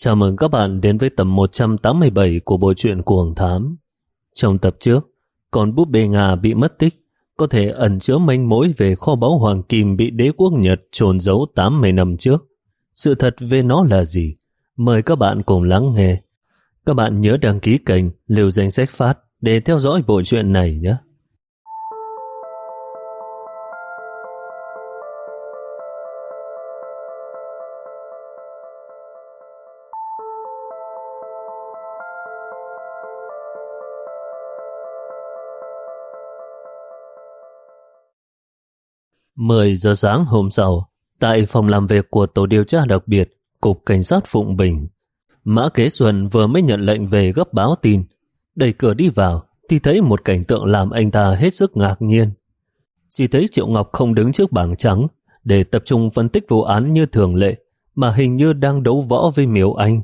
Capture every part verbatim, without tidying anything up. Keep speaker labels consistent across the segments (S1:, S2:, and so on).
S1: Chào mừng các bạn đến với tập một trăm tám mươi bảy của bộ truyện Cuồng Thám. Trong tập trước, con búp bê Nga bị mất tích có thể ẩn chứa manh mối về kho báu hoàng kim bị đế quốc Nhật chôn giấu tám mươi năm trước. Sự thật về nó là gì? Mời các bạn cùng lắng nghe. Các bạn nhớ đăng ký kênh Liều Danh Sách Phát để theo dõi bộ truyện này nhé. mười giờ sáng hôm sau, tại phòng làm việc của tổ điều tra đặc biệt, Cục Cảnh sát Phụng Bình, Mã Kế Xuân vừa mới nhận lệnh về gấp báo tin. Đẩy cửa đi vào thì thấy một cảnh tượng làm anh ta hết sức ngạc nhiên. Chỉ thấy Triệu Ngọc không đứng trước bảng trắng để tập trung phân tích vụ án như thường lệ, mà hình như đang đấu võ với Miêu Anh.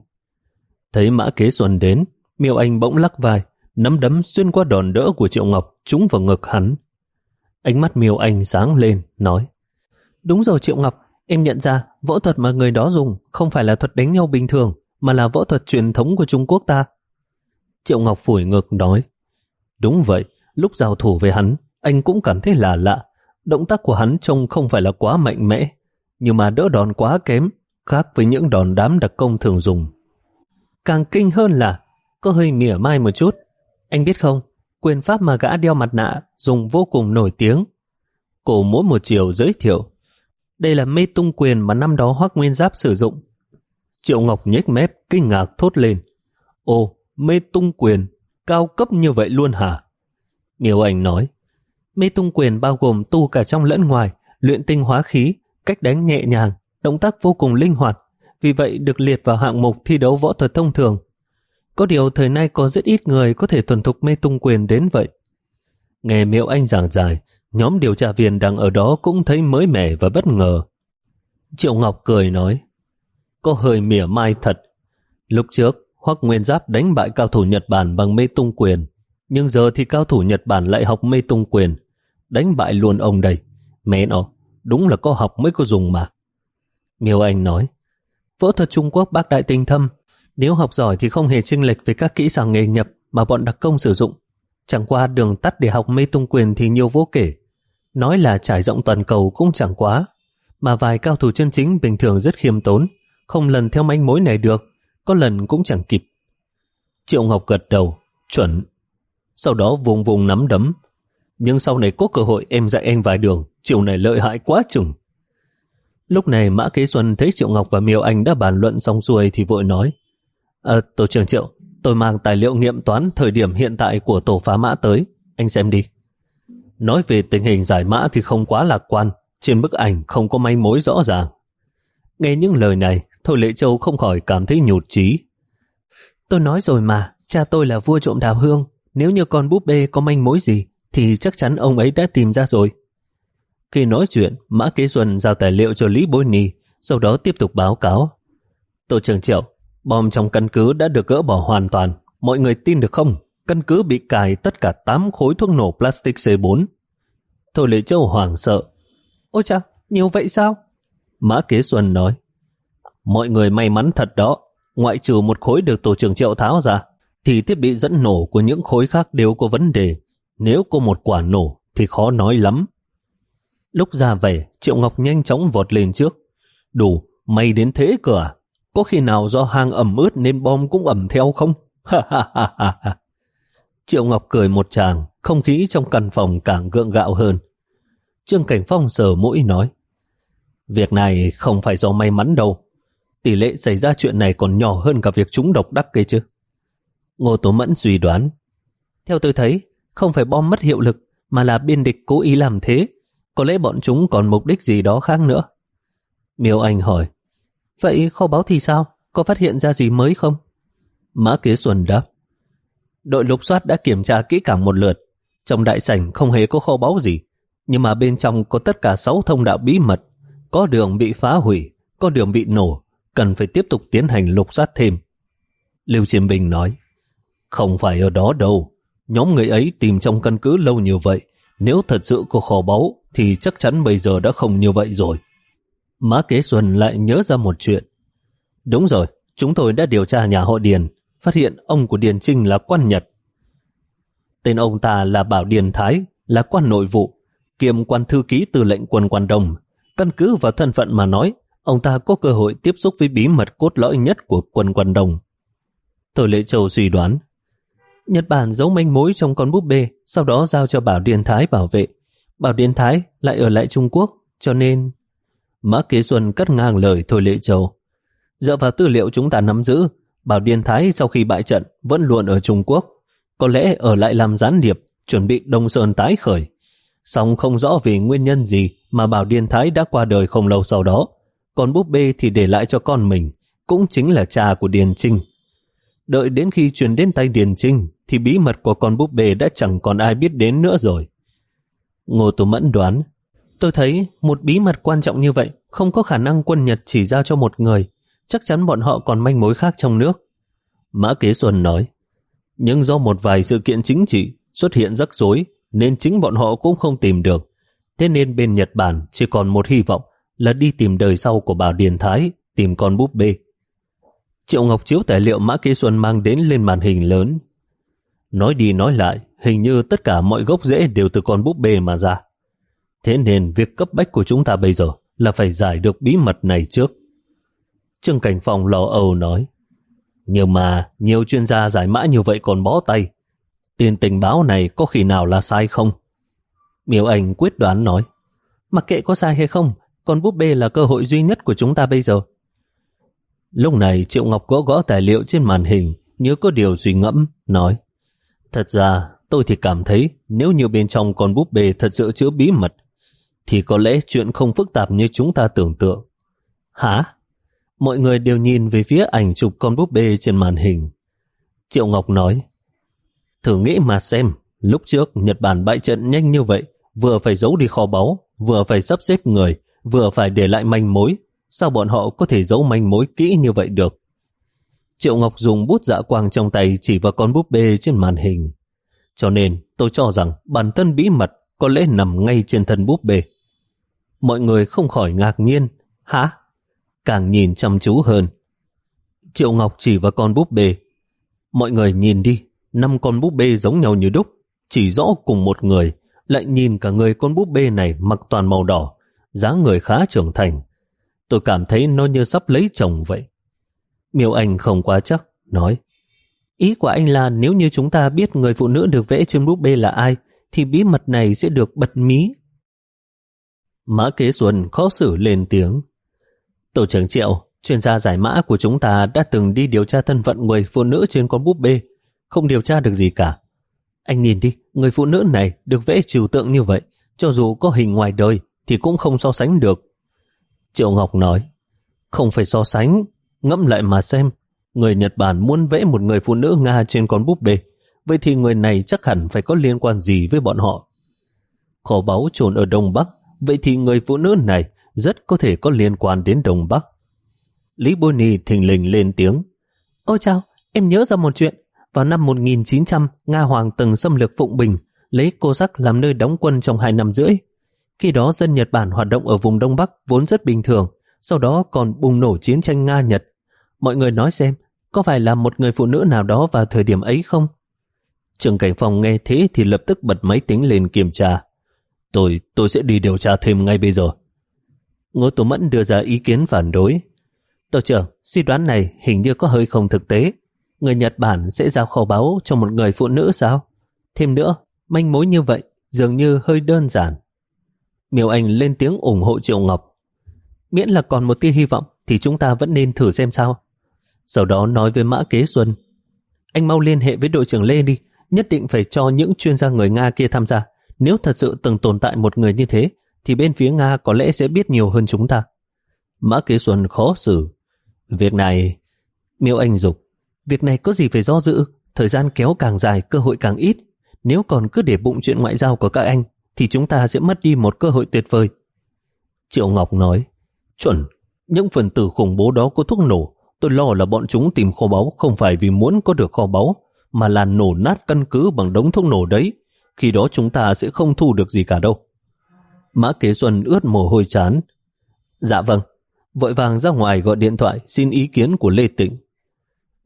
S1: Thấy Mã Kế Xuân đến, Miêu Anh bỗng lắc vai, nắm đấm xuyên qua đòn đỡ của Triệu Ngọc trúng vào ngực hắn. Ánh mắt Miêu Anh sáng lên, nói: Đúng rồi Triệu Ngọc, em nhận ra võ thuật mà người đó dùng không phải là thuật đánh nhau bình thường, mà là võ thuật truyền thống của Trung Quốc ta. Triệu Ngọc phủi ngực nói: Đúng vậy, lúc giao thủ với hắn, anh cũng cảm thấy lạ lạ. Động tác của hắn trông không phải là quá mạnh mẽ, nhưng mà đỡ đòn quá kém, khác với những đòn đám đặc công thường dùng. Càng kinh hơn là có hơi mỉa mai một chút. Anh biết không, quyền pháp mà gã đeo mặt nạ dùng vô cùng nổi tiếng. Cổ mỗi một chiều giới thiệu: Đây là mê tung quyền mà năm đó Hoắc Nguyên Giáp sử dụng. Triệu Ngọc nhếch mép kinh ngạc thốt lên: Ồ, mê tung quyền, cao cấp như vậy luôn hả? Miêu Anh nói: Mê tung quyền bao gồm tu cả trong lẫn ngoài, luyện tinh hóa khí, cách đánh nhẹ nhàng, động tác vô cùng linh hoạt, vì vậy được liệt vào hạng mục thi đấu võ thuật thông thường. Có điều thời nay có rất ít người có thể thuần thục mê tung quyền đến vậy. Nghe Miêu Anh giảng giải, nhóm điều tra viên đang ở đó cũng thấy mới mẻ và bất ngờ. Triệu Ngọc cười nói: Có hơi mỉa mai thật. Lúc trước, Hoắc Nguyên Giáp đánh bại cao thủ Nhật Bản bằng mê tung quyền, nhưng giờ thì cao thủ Nhật Bản lại học mê tung quyền, đánh bại luôn ông đây. Mẹ nó, đúng là có học mới có dùng mà. Miêu Anh nói: Võ thuật Trung Quốc bác đại tinh thâm, nếu học giỏi thì không hề chênh lệch với các kỹ xảo nghề nhập mà bọn đặc công sử dụng. Chẳng qua đường tắt để học mê tung quyền thì nhiều vô kể. Nói là trải rộng toàn cầu cũng chẳng quá, mà vài cao thủ chân chính bình thường rất khiêm tốn, không lần theo manh mối này được, có lần cũng chẳng kịp. Triệu Ngọc gật đầu: Chuẩn. Sau đó vùng vùng nắm đấm: Nhưng sau này có cơ hội em dạy anh vài đường, chiều này lợi hại quá chừng. Lúc này Mã Kế Xuân thấy Triệu Ngọc và Miêu Anh đã bàn luận xong xuôi thì vội nói: À, tổ trưởng Triệu, tôi mang tài liệu nghiệm toán thời điểm hiện tại của tổ phá mã tới, anh xem đi. Nói về tình hình giải mã thì không quá lạc quan, trên bức ảnh không có manh mối rõ ràng. Nghe những lời này, Thôi Lệ Châu không khỏi cảm thấy nhụt chí. Tôi nói rồi mà, cha tôi là vua trộm đào hương, nếu như con búp bê có manh mối gì thì chắc chắn ông ấy đã tìm ra rồi. Khi nói chuyện, Mã Kế Xuân giao tài liệu cho Lý Bối Ni, sau đó tiếp tục báo cáo: Tổ trưởng Triệu, bom trong căn cứ đã được gỡ bỏ hoàn toàn, mọi người tin được không? Căn cứ bị cài tất cả tám khối thuốc nổ plastic C bốn. Thôi Lệ Châu hoảng sợ: Ôi chà, nhiều vậy sao? Mã Kế Xuân nói: Mọi người may mắn thật đó, ngoại trừ một khối được tổ trưởng Triệu tháo ra, thì thiết bị dẫn nổ của những khối khác đều có vấn đề. Nếu có một quả nổ thì khó nói lắm. Lúc ra về, Triệu Ngọc nhanh chóng vọt lên trước: Đủ, may đến thế cơ à? Có khi nào do hang ẩm ướt nên bom cũng ẩm theo không? Ha ha ha ha ha. Triệu Ngọc cười một tràng, không khí trong căn phòng càng gượng gạo hơn. Trương Cảnh Phong sờ mũi nói: Việc này không phải do may mắn đâu. Tỷ lệ xảy ra chuyện này còn nhỏ hơn cả việc trúng độc đắc kia chứ. Ngô Tố Mẫn suy đoán: Theo tôi thấy, không phải bom mất hiệu lực, mà là biên địch cố ý làm thế. Có lẽ bọn chúng còn mục đích gì đó khác nữa. Miêu Anh hỏi: Vậy kho báu thì sao? Có phát hiện ra gì mới không? Mã Kế Xuân đáp: Đội lục soát đã kiểm tra kỹ càng một lượt. Trong đại sảnh không hề có kho báu gì, nhưng mà bên trong có tất cả sáu thông đạo bí mật. Có đường bị phá hủy, có đường bị nổ, cần phải tiếp tục tiến hành lục soát thêm. Lưu Chiêm Bình nói: Không phải ở đó đâu. Nhóm người ấy tìm trong căn cứ lâu như vậy, nếu thật sự có kho báu thì chắc chắn bây giờ đã không như vậy rồi. Mã Kế Xuân lại nhớ ra một chuyện: Đúng rồi, chúng tôi đã điều tra nhà họ Điền, phát hiện ông của Điền Trinh là quan Nhật. Tên ông ta là Bảo Điền Thái, là quan nội vụ, kiêm quan thư ký tư lệnh quân Quan Đông. Căn cứ vào thân phận mà nói, ông ta có cơ hội tiếp xúc với bí mật cốt lõi nhất của quân Quan Đông. Thôi Lệ Châu suy đoán, Nhật Bản giấu manh mối trong con búp bê, sau đó giao cho Bảo Điền Thái bảo vệ. Bảo Điền Thái lại ở lại Trung Quốc, cho nên... Mã Kế Xuân cắt ngang lời Thôi Lệ Châu. Dựa vào tư liệu chúng ta nắm giữ, Bảo Điền Thái sau khi bại trận vẫn luôn ở Trung Quốc, có lẽ ở lại làm gián điệp, chuẩn bị Đông Sơn tái khởi. Song không rõ vì nguyên nhân gì mà Bảo Điền Thái đã qua đời không lâu sau đó, còn búp bê thì để lại cho con mình, cũng chính là cha của Điền Trinh. Đợi đến khi truyền đến tay Điền Trinh thì bí mật của con búp bê đã chẳng còn ai biết đến nữa rồi. Ngô Tú Mẫn đoán, tôi thấy một bí mật quan trọng như vậy không có khả năng quân Nhật chỉ giao cho một người, chắc chắn bọn họ còn manh mối khác trong nước. Mã Kế Xuân nói, nhưng do một vài sự kiện chính trị xuất hiện rắc rối nên chính bọn họ cũng không tìm được. Thế nên bên Nhật Bản chỉ còn một hy vọng là đi tìm đời sau của Bảo Điền Thái, tìm con búp bê. Triệu Ngọc chiếu tài liệu Mã Kế Xuân mang đến lên màn hình lớn. Nói đi nói lại, hình như tất cả mọi gốc rễ đều từ con búp bê mà ra. Thế nên việc cấp bách của chúng ta bây giờ là phải giải được bí mật này trước. Trương Cảnh Phong lo âu nói, nhưng mà nhiều chuyên gia giải mã như vậy còn bó tay. Tiền tình báo này có khi nào là sai không? Miêu Anh quyết đoán nói, mặc kệ có sai hay không, con búp bê là cơ hội duy nhất của chúng ta bây giờ. Lúc này Triệu Ngọc gõ gõ tài liệu trên màn hình, như có điều suy ngẫm, nói, thật ra tôi thì cảm thấy nếu như bên trong con búp bê thật sự chứa bí mật, thì có lẽ chuyện không phức tạp như chúng ta tưởng tượng. Hả? Mọi người đều nhìn về phía ảnh chụp con búp bê trên màn hình. Triệu Ngọc nói, thử nghĩ mà xem, lúc trước Nhật Bản bại trận nhanh như vậy, vừa phải giấu đi kho báu, vừa phải sắp xếp người, vừa phải để lại manh mối. Sao bọn họ có thể giấu manh mối kỹ như vậy được? Triệu Ngọc dùng bút dạ quang trong tay chỉ vào con búp bê trên màn hình. Cho nên tôi cho rằng bản thân bí mật có lẽ nằm ngay trên thân búp bê. Mọi người không khỏi ngạc nhiên. Hả? Càng nhìn chăm chú hơn. Triệu Ngọc chỉ vào con búp bê. Mọi người nhìn đi, năm con búp bê giống nhau như đúc, chỉ rõ cùng một người. Lại nhìn cả người con búp bê này mặc toàn màu đỏ, dáng người khá trưởng thành. Tôi cảm thấy nó như sắp lấy chồng vậy. Miêu Anh không quá chắc, nói, ý của anh là nếu như chúng ta biết người phụ nữ được vẽ trên búp bê là ai, thì bí mật này sẽ được bật mí. Mã Kế Xuân khó xử lên tiếng. Tổ trưởng Triệu, chuyên gia giải mã của chúng ta đã từng đi điều tra thân phận người phụ nữ trên con búp bê, không điều tra được gì cả. Anh nhìn đi, người phụ nữ này được vẽ trừu tượng như vậy, cho dù có hình ngoài đời thì cũng không so sánh được. Triệu Ngọc nói, không phải so sánh, ngẫm lại mà xem, người Nhật Bản muốn vẽ một người phụ nữ Nga trên con búp bê, vậy thì người này chắc hẳn phải có liên quan gì với bọn họ. Kho báu chôn ở Đông Bắc, vậy thì người phụ nữ này rất có thể có liên quan đến Đông Bắc. Lý Bô Ni thình lình lên tiếng. Ôi chao, em nhớ ra một chuyện. Vào năm một nghìn chín trăm, Nga Hoàng từng xâm lược Phụng Bình, lấy Cô Sắc làm nơi đóng quân trong hai năm rưỡi. Khi đó dân Nhật Bản hoạt động ở vùng Đông Bắc vốn rất bình thường, sau đó còn bùng nổ chiến tranh Nga-Nhật. Mọi người nói xem, có phải là một người phụ nữ nào đó vào thời điểm ấy không? Trương Cảnh Phong nghe thế thì lập tức bật máy tính lên kiểm tra. Tôi, tôi sẽ đi điều tra thêm ngay bây giờ. Ngô Tú Mẫn đưa ra ý kiến phản đối. Tổ trưởng, suy đoán này hình như có hơi không thực tế. Người Nhật Bản sẽ giao kho báu cho một người phụ nữ sao? Thêm nữa, manh mối như vậy dường như hơi đơn giản. Miêu Anh lên tiếng ủng hộ Triệu Ngọc. Miễn là còn một tia hy vọng thì chúng ta vẫn nên thử xem sao. Sau đó nói với Mã Kế Xuân, anh mau liên hệ với đội trưởng Lê đi, nhất định phải cho những chuyên gia người Nga kia tham gia. Nếu thật sự từng tồn tại một người như thế, thì bên phía Nga có lẽ sẽ biết nhiều hơn chúng ta. Mã Kế Xuân khó xử. Việc này... Miêu Anh dục, việc này có gì phải do dự, thời gian kéo càng dài cơ hội càng ít. Nếu còn cứ để bụng chuyện ngoại giao của các anh, thì chúng ta sẽ mất đi một cơ hội tuyệt vời. Triệu Ngọc nói, chuẩn, những phần tử khủng bố đó có thuốc nổ. Tôi lo là bọn chúng tìm kho báu không phải vì muốn có được kho báu, mà là nổ nát căn cứ bằng đống thuốc nổ đấy. Khi đó chúng ta sẽ không thu được gì cả đâu. Mã Kế Xuân ướt mồ hôi trán. Dạ vâng. Vội vàng ra ngoài gọi điện thoại xin ý kiến của Lê Tịnh.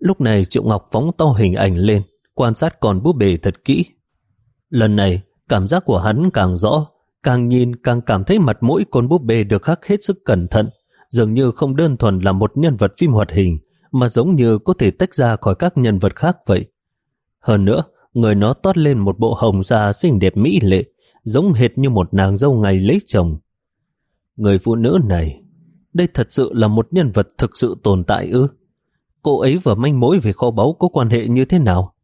S1: Lúc này Triệu Ngọc phóng to hình ảnh lên, quan sát con búp bê thật kỹ. Lần này, cảm giác của hắn càng rõ, càng nhìn càng cảm thấy mặt mũi con búp bê được khắc hết sức cẩn thận, dường như không đơn thuần là một nhân vật phim hoạt hình, mà giống như có thể tách ra khỏi các nhân vật khác vậy. Hơn nữa, người nó toát lên một bộ hồng da xinh đẹp mỹ lệ, giống hệt như một nàng dâu ngày lấy chồng. Người phụ nữ này, đây thật sự là một nhân vật thực sự tồn tại ư? Cô ấy và manh mối về kho báu có quan hệ như thế nào?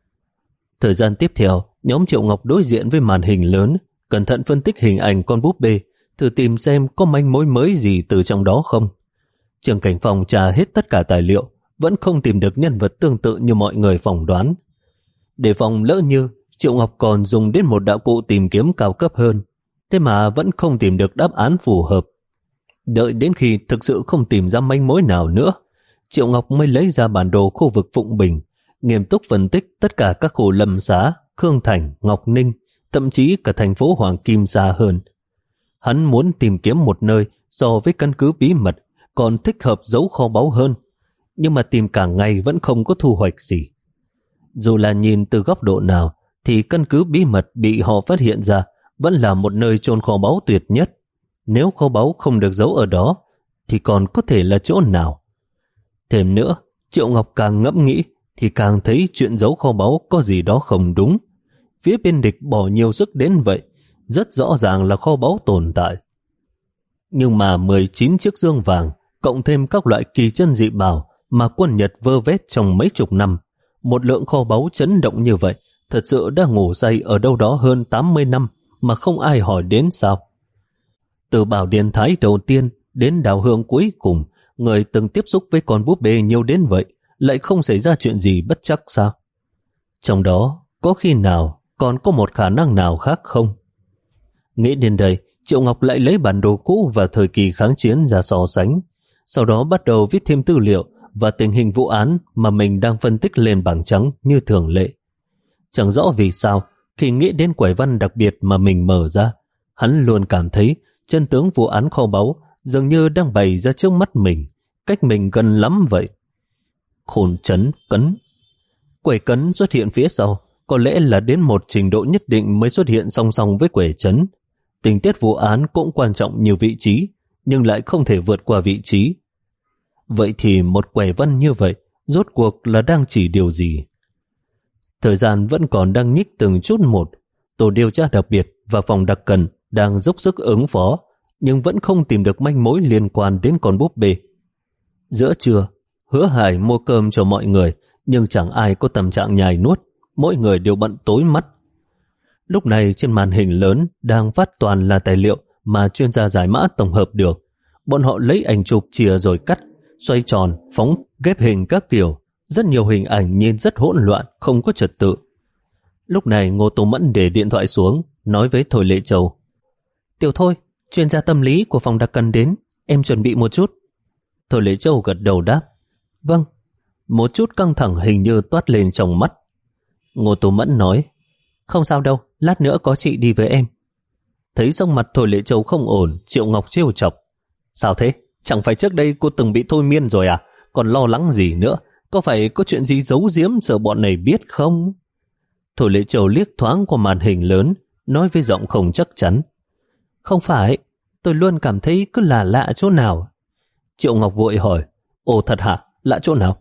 S1: Thời gian tiếp theo, nhóm Triệu Ngọc đối diện với màn hình lớn, cẩn thận phân tích hình ảnh con búp bê, thử tìm xem có manh mối mới gì từ trong đó không. Trường Cảnh Phong tra hết tất cả tài liệu, vẫn không tìm được nhân vật tương tự như mọi người phỏng đoán. Để phòng lỡ như, Triệu Ngọc còn dùng đến một đạo cụ tìm kiếm cao cấp hơn, thế mà vẫn không tìm được đáp án phù hợp. Đợi đến khi thực sự không tìm ra manh mối nào nữa, Triệu Ngọc mới lấy ra bản đồ khu vực Phụng Bình, nghiêm túc phân tích tất cả các khu Lâm Xá, Khương Thành, Ngọc Ninh, thậm chí cả thành phố Hoàng Kim xa hơn. Hắn muốn tìm kiếm một nơi so với căn cứ bí mật còn thích hợp giấu kho báu hơn, nhưng mà tìm cả ngày vẫn không có thu hoạch gì. Dù là nhìn từ góc độ nào, thì căn cứ bí mật bị họ phát hiện ra vẫn là một nơi chôn kho báu tuyệt nhất. Nếu kho báu không được giấu ở đó, thì còn có thể là chỗ nào? Thêm nữa, Triệu Ngọc càng ngẫm nghĩ thì càng thấy chuyện giấu kho báu có gì đó không đúng. Phía bên địch bỏ nhiều sức đến vậy, rất rõ ràng là kho báu tồn tại. Nhưng mà mười chín chiếc dương vàng, cộng thêm các loại kỳ chân dị bảo mà quân Nhật vơ vét trong mấy chục năm, một lượng kho báu chấn động như vậy, thật sự đã ngủ say ở đâu đó hơn tám mươi năm mà không ai hỏi đến sao? Từ Bảo Điền Thái đầu tiên đến Đào Hương cuối cùng, người từng tiếp xúc với con búp bê nhiều đến vậy, lại không xảy ra chuyện gì bất chắc sao? Trong đó, có khi nào còn có một khả năng nào khác không? Nghĩ đến đây, Triệu Ngọc lại lấy bản đồ cũ và thời kỳ kháng chiến ra so sánh, sau đó bắt đầu viết thêm tư liệu và tình hình vụ án mà mình đang phân tích lên bảng trắng như thường lệ. Chẳng rõ vì sao, khi nghĩ đến quẻ văn đặc biệt mà mình mở ra, hắn luôn cảm thấy chân tướng vụ án kho báu dường như đang bày ra trước mắt mình, cách mình gần lắm vậy. Khôn chấn cấn. Quẻ cấn xuất hiện phía sau, có lẽ là đến một trình độ nhất định mới xuất hiện song song với quẻ chấn. Tình tiết vụ án cũng quan trọng như vị trí, nhưng lại không thể vượt qua vị trí. Vậy thì một quẻ văn như vậy, rốt cuộc là đang chỉ điều gì? Thời gian vẫn còn đang nhích từng chút một. Tổ điều tra đặc biệt và phòng đặc cần đang dốc sức ứng phó, nhưng vẫn không tìm được manh mối liên quan đến con búp bê. Giữa trưa, Hứa Hải mua cơm cho mọi người, nhưng chẳng ai có tâm trạng nhai nuốt, mỗi người đều bận tối mắt. Lúc này trên màn hình lớn đang phát toàn là tài liệu mà chuyên gia giải mã tổng hợp được. Bọn họ lấy ảnh chụp chia rồi cắt, xoay tròn, phóng, ghép hình các kiểu. Rất nhiều hình ảnh nhìn rất hỗn loạn, không có trật tự. Lúc này Ngô Tô Mẫn để điện thoại xuống, nói với Thôi Lệ Châu: Tiểu Thôi, chuyên gia tâm lý của phòng đặc cần đến, em chuẩn bị một chút. Thôi Lệ Châu gật đầu đáp: Vâng. Một chút căng thẳng hình như toát lên trong mắt. Ngô Tô Mẫn nói: Không sao đâu, lát nữa có chị đi với em. Thấy sắc mặt Thôi Lệ Châu không ổn, Triệu Ngọc trêu chọc: Sao thế? Chẳng phải trước đây cô từng bị thôi miên rồi à? Còn lo lắng gì nữa? Có phải có chuyện gì giấu giếm sợ bọn này biết không? Thôi Lệ Châu liếc thoáng qua màn hình lớn, nói với giọng không chắc chắn: Không phải, tôi luôn cảm thấy cứ là lạ chỗ nào. Triệu Ngọc vội hỏi: Ồ thật hả? Lạ chỗ nào?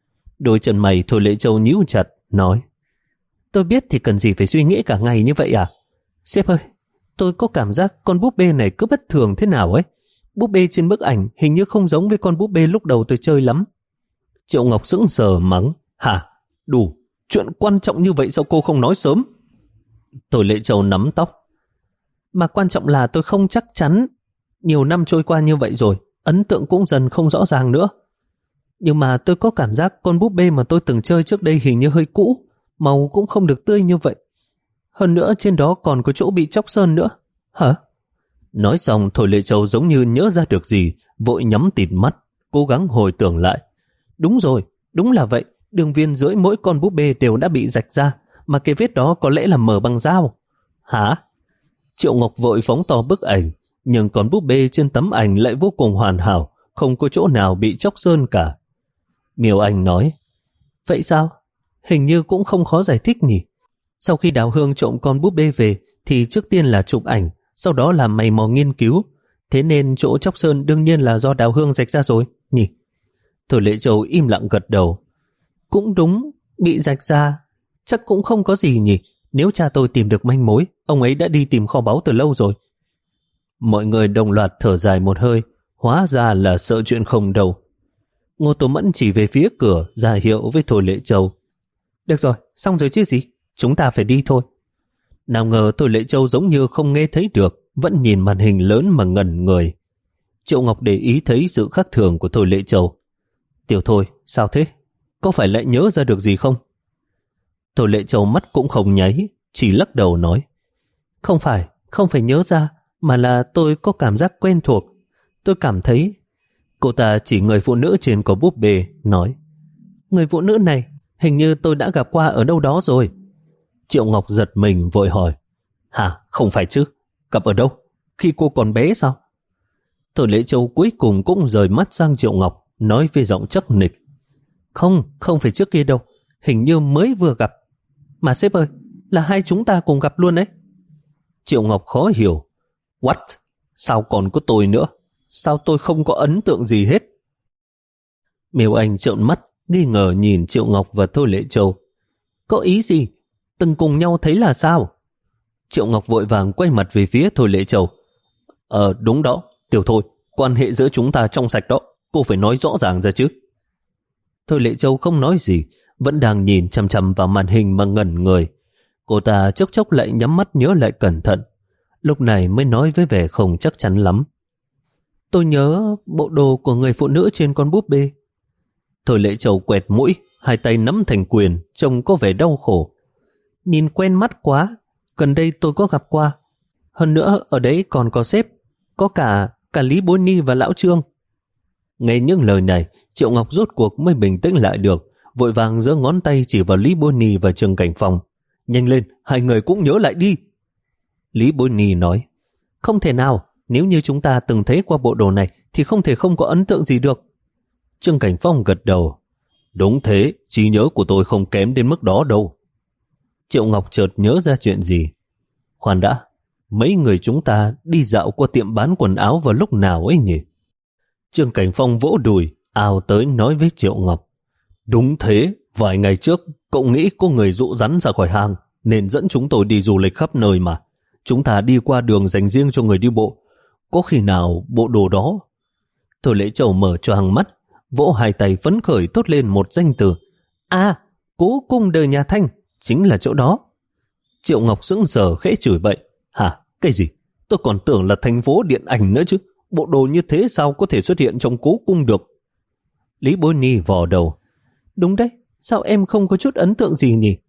S1: Đôi chân mày Thôi Lệ Châu nhíu chặt, nói: Tôi biết thì cần gì phải suy nghĩ cả ngày như vậy à? Sếp ơi, tôi có cảm giác con búp bê này cứ bất thường thế nào ấy. Búp bê trên bức ảnh hình như không giống với con búp bê lúc đầu tôi chơi lắm. Triệu Ngọc sững sờ mắng: Hả? Đủ, chuyện quan trọng như vậy sao cô không nói sớm? Thôi Lệ Châu nắm tóc: Mà quan trọng là tôi không chắc chắn. Nhiều năm trôi qua như vậy rồi, ấn tượng cũng dần không rõ ràng nữa. Nhưng mà tôi có cảm giác con búp bê mà tôi từng chơi trước đây hình như hơi cũ, màu cũng không được tươi như vậy. Hơn nữa trên đó còn có chỗ bị chóc sơn nữa. Hả? Nói xong Thôi Lệ Châu giống như nhớ ra được gì, vội nhắm tịt mắt, cố gắng hồi tưởng lại. Đúng rồi, đúng là vậy, đường viền dưới mỗi con búp bê đều đã bị rạch ra, mà cái vết đó có lẽ là mở bằng dao. Hả? Triệu Ngọc vội phóng to bức ảnh, nhưng con búp bê trên tấm ảnh lại vô cùng hoàn hảo, không có chỗ nào bị chóc sơn cả. Miêu Anh nói: Vậy sao? Hình như cũng không khó giải thích nhỉ. Sau khi Đào Hương trộm con búp bê về thì trước tiên là chụp ảnh, sau đó là mày mò nghiên cứu. Thế nên chỗ chóc sơn đương nhiên là do Đào Hương rạch ra rồi, nhỉ? Thôi Lệ Châu im lặng gật đầu. Cũng đúng, bị rạch ra. Chắc cũng không có gì nhỉ. Nếu cha tôi tìm được manh mối, ông ấy đã đi tìm kho báu từ lâu rồi. Mọi người đồng loạt thở dài một hơi, hóa ra là sợ chuyện không đâu. Ngô Tố Mẫn chỉ về phía cửa ra hiệu với Thôi Lệ Châu. Được rồi, xong rồi chứ gì, chúng ta phải đi thôi. Nào ngờ Thôi Lệ Châu giống như không nghe thấy được, vẫn nhìn màn hình lớn mà ngẩn người. Triệu Ngọc để ý thấy sự khác thường của Thôi Lệ Châu. Tiểu Thôi, sao thế? Có phải lại nhớ ra được gì không? Thôi Lệ Châu mắt cũng không nháy, chỉ lắc đầu nói. Không phải, không phải nhớ ra, mà là tôi có cảm giác quen thuộc. Tôi cảm thấy... Cô ta chỉ người phụ nữ trên có búp bê, nói. Người phụ nữ này, hình như tôi đã gặp qua ở đâu đó rồi. Triệu Ngọc giật mình vội hỏi. Hả, không phải chứ? Gặp ở đâu? Khi cô còn bé sao? Thôi Lệ Châu cuối cùng cũng rời mắt sang Triệu Ngọc, nói với giọng chắc nịch. Không, không phải trước kia đâu. Hình như mới vừa gặp. Mà sếp ơi, là hai chúng ta cùng gặp luôn đấy. Triệu Ngọc khó hiểu. What? Sao còn có tôi nữa? Sao tôi không có ấn tượng gì hết? Miêu Anh trợn mắt, nghi ngờ nhìn Triệu Ngọc và Thôi Lệ Châu. Có ý gì? Từng cùng nhau thấy là sao? Triệu Ngọc vội vàng quay mặt về phía Thôi Lệ Châu. Ờ đúng đó, Tiểu Thôi, quan hệ giữa chúng ta trong sạch đó, cô phải nói rõ ràng ra chứ. Thôi Lệ Châu không nói gì, vẫn đang nhìn chằm chằm vào màn hình mà ngẩn người. Cô ta chốc chốc lại nhắm mắt nhớ lại cẩn thận, lúc này mới nói với vẻ không chắc chắn lắm. Tôi nhớ bộ đồ của người phụ nữ trên con búp bê. Thôi Lệ Châu quẹt mũi, hai tay nắm thành quyền, trông có vẻ đau khổ. Nhìn quen mắt quá, gần đây tôi có gặp qua. Hơn nữa ở đấy còn có sếp, có cả cả Lý Bối Ni và Lão Trương. Nghe những lời này, Triệu Ngọc rốt cuộc mới bình tĩnh lại được, vội vàng giơ ngón tay chỉ vào Lý Bối Ni và Trương Cảnh Phong. Nhanh lên, hai người cũng nhớ lại đi. Lý Bối Ni nói, không thể nào, nếu như chúng ta từng thấy qua bộ đồ này thì không thể không có ấn tượng gì được. Trương Cảnh Phong gật đầu. Đúng thế, trí nhớ của tôi không kém đến mức đó đâu. Triệu Ngọc chợt nhớ ra chuyện gì. Khoan đã, mấy người chúng ta đi dạo qua tiệm bán quần áo vào lúc nào ấy nhỉ? Trương Cảnh Phong vỗ đùi, ào tới nói với Triệu Ngọc. Đúng thế, vài ngày trước, cậu nghĩ có người dụ rắn ra khỏi hàng, nên dẫn chúng tôi đi du lịch khắp nơi mà. Chúng ta đi qua đường dành riêng cho người đi bộ. Có khi nào bộ đồ đó? Thôi Lệ Châu mở choàng mắt, vỗ hai tay phấn khởi thốt lên một danh từ. À, Cố Cung Đời Nhà Thanh, chính là chỗ đó. Triệu Ngọc sững sờ khẽ chửi bậy. Hả, cái gì? Tôi còn tưởng là thành phố điện ảnh nữa chứ. Bộ đồ như thế sao có thể xuất hiện trong Cố Cung được? Lý Bối Ni vò đầu. Đúng đấy, sao em không có chút ấn tượng gì nhỉ?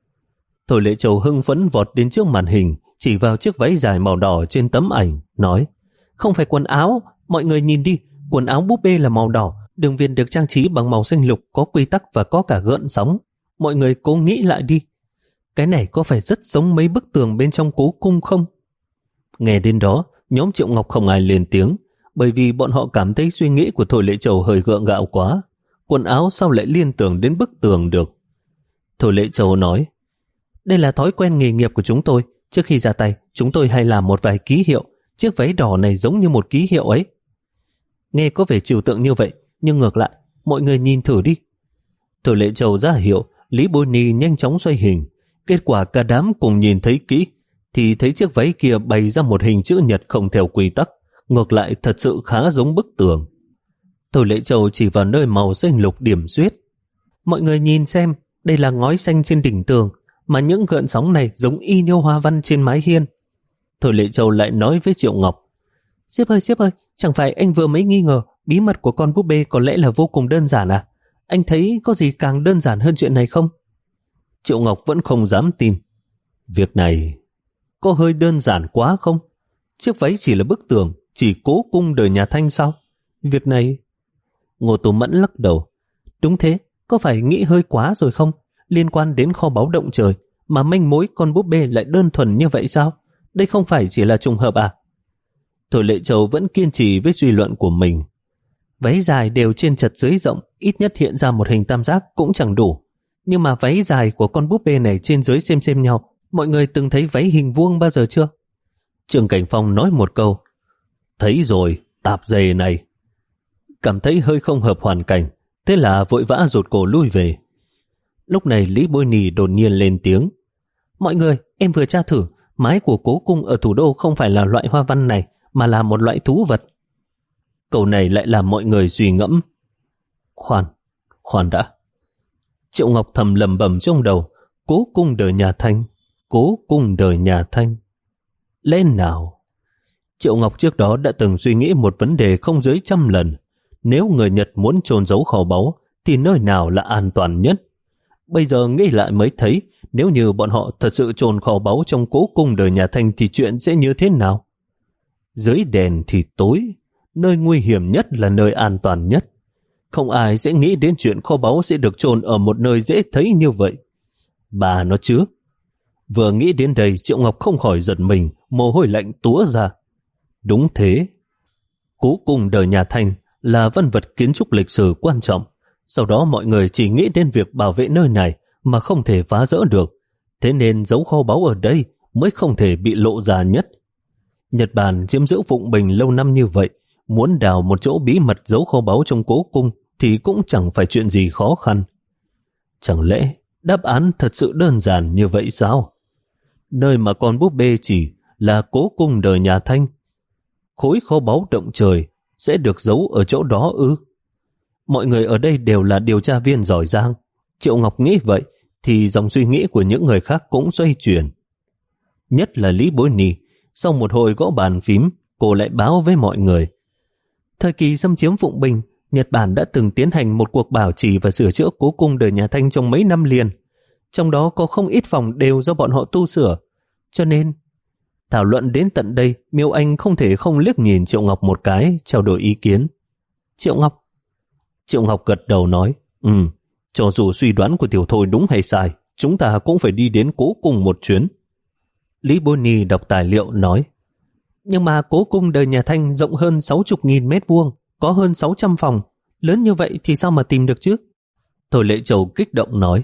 S1: Thôi Lệ Châu hưng phấn vọt đến trước màn hình, chỉ vào chiếc váy dài màu đỏ trên tấm ảnh, nói. Không phải quần áo, mọi người nhìn đi, quần áo búp bê là màu đỏ, đường viền được trang trí bằng màu xanh lục, có quy tắc và có cả gợn sóng. Mọi người cố nghĩ lại đi, cái này có phải rất giống mấy bức tường bên trong Cố Cung không? Nghe đến đó, nhóm Triệu Ngọc không ai lên tiếng, bởi vì bọn họ cảm thấy suy nghĩ của Thôi Lệ Châu hơi gượng gạo quá. Quần áo sao lại liên tưởng đến bức tường được? Thôi Lệ Châu nói, đây là thói quen nghề nghiệp của chúng tôi. Trước khi ra tay, chúng tôi hay làm một vài ký hiệu. Chiếc váy đỏ này giống như một ký hiệu ấy. Nghe có vẻ trừu tượng như vậy, nhưng ngược lại, mọi người nhìn thử đi. Thôi Lệ Châu ra hiệu, Lý Bối Ni nhanh chóng xoay hình. Kết quả cả đám cùng nhìn thấy kỹ, thì thấy chiếc váy kia bày ra một hình chữ nhật không theo quy tắc, ngược lại thật sự khá giống bức tường. Thôi Lệ Châu chỉ vào nơi màu xanh lục điểm xuyết. Mọi người nhìn xem, đây là ngói xanh trên đỉnh tường, mà những gợn sóng này giống y như hoa văn trên mái hiên. Thôi Lệ Châu lại nói với Triệu Ngọc. Sếp ơi, sếp ơi, chẳng phải anh vừa mới nghi ngờ bí mật của con búp bê có lẽ là vô cùng đơn giản à? Anh thấy có gì càng đơn giản hơn chuyện này không? Triệu Ngọc vẫn không dám tin. Việc này có hơi đơn giản quá không? Chiếc váy chỉ là bức tường, chỉ Cố Cung Đời Nhà Thanh sao? Việc này... Ngô Tố Mẫn lắc đầu. Đúng thế, có phải nghĩ hơi quá rồi không? Liên quan đến kho báu động trời, mà manh mối con búp bê lại đơn thuần như vậy sao? Đây không phải chỉ là trùng hợp à? Thôi Lệ Châu vẫn kiên trì với suy luận của mình. Váy dài đều trên chật dưới rộng, ít nhất hiện ra một hình tam giác cũng chẳng đủ. Nhưng mà váy dài của con búp bê này trên dưới xem xem nhau. Mọi người từng thấy váy hình vuông bao giờ chưa? Trương Cảnh Phong nói một câu. Thấy rồi, tạp dề này. Cảm thấy hơi không hợp hoàn cảnh, thế là vội vã rụt cổ lui về. Lúc này Lý Bôi Nì đột nhiên lên tiếng. Mọi người, em vừa tra thử, mái của cố cung ở thủ đô không phải là loại hoa văn này, mà là một loại thú vật. Câu này lại làm mọi người suy ngẫm. Khoan, khoan đã. Triệu Ngọc thầm lầm bầm trong đầu. Cố cung đời nhà Thanh, cố cung đời nhà Thanh. Lên nào? Triệu Ngọc trước đó đã từng suy nghĩ một vấn đề không dưới trăm lần. Nếu người Nhật muốn chôn giấu kho báu, thì nơi nào là an toàn nhất? Bây giờ nghĩ lại mới thấy, nếu như bọn họ thật sự chôn kho báu trong cố cung đời nhà Thanh thì chuyện sẽ như thế nào? Dưới đèn thì tối, nơi nguy hiểm nhất là nơi an toàn nhất. Không ai sẽ nghĩ đến chuyện kho báu sẽ được chôn ở một nơi dễ thấy như vậy. Bà nó chứ. Vừa nghĩ đến đây, Triệu Ngọc không khỏi giật mình, mồ hôi lạnh túa ra. Đúng thế. Cố cung đời nhà Thanh là văn vật kiến trúc lịch sử quan trọng. Sau đó mọi người chỉ nghĩ đến việc bảo vệ nơi này mà không thể phá rỡ được. Thế nên giấu kho báu ở đây mới không thể bị lộ ra nhất. Nhật Bản chiếm giữ Phụng Bình lâu năm như vậy, muốn đào một chỗ bí mật giấu kho báu trong cố cung thì cũng chẳng phải chuyện gì khó khăn. Chẳng lẽ đáp án thật sự đơn giản như vậy sao? Nơi mà con búp bê chỉ là cố cung đời nhà Thanh. Khối kho báu động trời sẽ được giấu ở chỗ đó ư? Mọi người ở đây đều là điều tra viên giỏi giang. Triệu Ngọc nghĩ vậy thì dòng suy nghĩ của những người khác cũng xoay chuyển. Nhất là Lý Bối Nì, sau một hồi gõ bàn phím, cô lại báo với mọi người. Thời kỳ xâm chiếm Phụng Bình, Nhật Bản đã từng tiến hành một cuộc bảo trì và sửa chữa cố cung đời nhà Thanh trong mấy năm liền. Trong đó có không ít phòng đều do bọn họ tu sửa. Cho nên, thảo luận đến tận đây, Miêu Anh không thể không liếc nhìn Triệu Ngọc một cái, trao đổi ý kiến. Triệu Ngọc. Triệu Ngọc gật đầu nói, Ừ, cho dù suy đoán của Tiểu Thôi đúng hay sai, chúng ta cũng phải đi đến cố cung một chuyến. Lý Bô Ni đọc tài liệu nói, nhưng mà cố cung đời nhà Thanh rộng hơn sáu mươi nghìn mét vuông, có hơn sáu trăm phòng, lớn như vậy thì sao mà tìm được chứ? Thôi Lệ Châu kích động nói,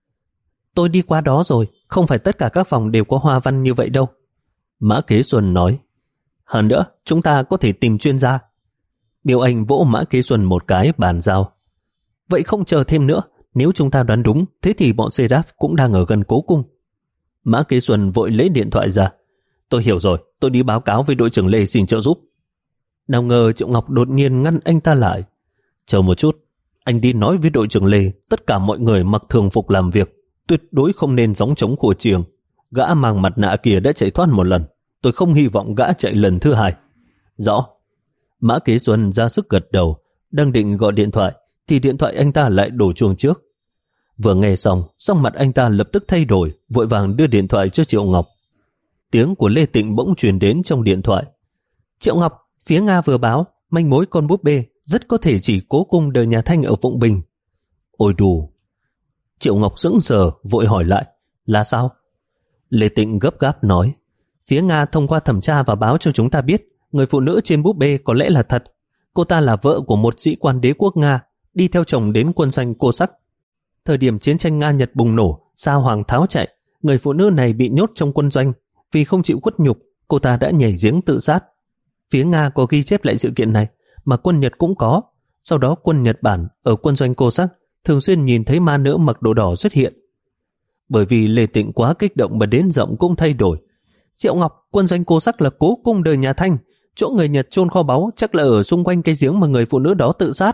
S1: tôi đi qua đó rồi, không phải tất cả các phòng đều có hoa văn như vậy đâu. Mã Kế Xuân nói, hơn nữa, chúng ta có thể tìm chuyên gia. Miêu Anh vỗ Mã Kế Xuân một cái bàn giao. Vậy không chờ thêm nữa, nếu chúng ta đoán đúng, thế thì bọn Seraph cũng đang ở gần cố cung. Mã Kế Xuân vội lấy điện thoại ra. Tôi hiểu rồi, tôi đi báo cáo với đội trưởng Lê xin trợ giúp. Nào ngờ Triệu Ngọc đột nhiên ngăn anh ta lại. Chờ một chút, anh đi nói với đội trưởng Lê, tất cả mọi người mặc thường phục làm việc, tuyệt đối không nên gióng trống của trường. Gã mang mặt nạ kia đã chạy thoát một lần, tôi không hy vọng gã chạy lần thứ hai. Rõ. Mã Kế Xuân ra sức gật đầu, đang định gọi điện thoại, thì điện thoại anh ta lại đổ chuông trước. Vừa nghe xong, sắc mặt anh ta lập tức thay đổi, vội vàng đưa điện thoại cho Triệu Ngọc. Tiếng của Lê Tịnh bỗng truyền đến trong điện thoại. Triệu Ngọc, phía Nga vừa báo, manh mối con búp bê rất có thể chỉ cố cung đời nhà Thanh ở Phụng Bình. Ôi đù. Triệu Ngọc sững sờ, vội hỏi lại, là sao? Lê Tịnh gấp gáp nói, phía Nga thông qua thẩm tra và báo cho chúng ta biết, người phụ nữ trên búp bê có lẽ là thật. Cô ta là vợ của một sĩ quan đế quốc Nga, đi theo chồng đến quân doanh Cô Sắc. Thời điểm chiến tranh Nga-Nhật bùng nổ, Sa Hoàng tháo chạy, người phụ nữ này bị nhốt trong quân doanh. Vì không chịu khuất nhục, cô ta đã nhảy giếng tự sát. Phía Nga có ghi chép lại sự kiện này, mà quân Nhật cũng có. Sau đó quân Nhật Bản ở quân doanh Cô Sắc thường xuyên nhìn thấy ma nữ mặc đồ đỏ xuất hiện. Bởi vì Lê Tịnh quá kích động mà đến giọng cũng thay đổi. Triệu Ngọc, quân doanh Cô Sắc là cố cung đời nhà Thanh, chỗ người Nhật chôn kho báu chắc là ở xung quanh cái giếng mà người phụ nữ đó tự sát.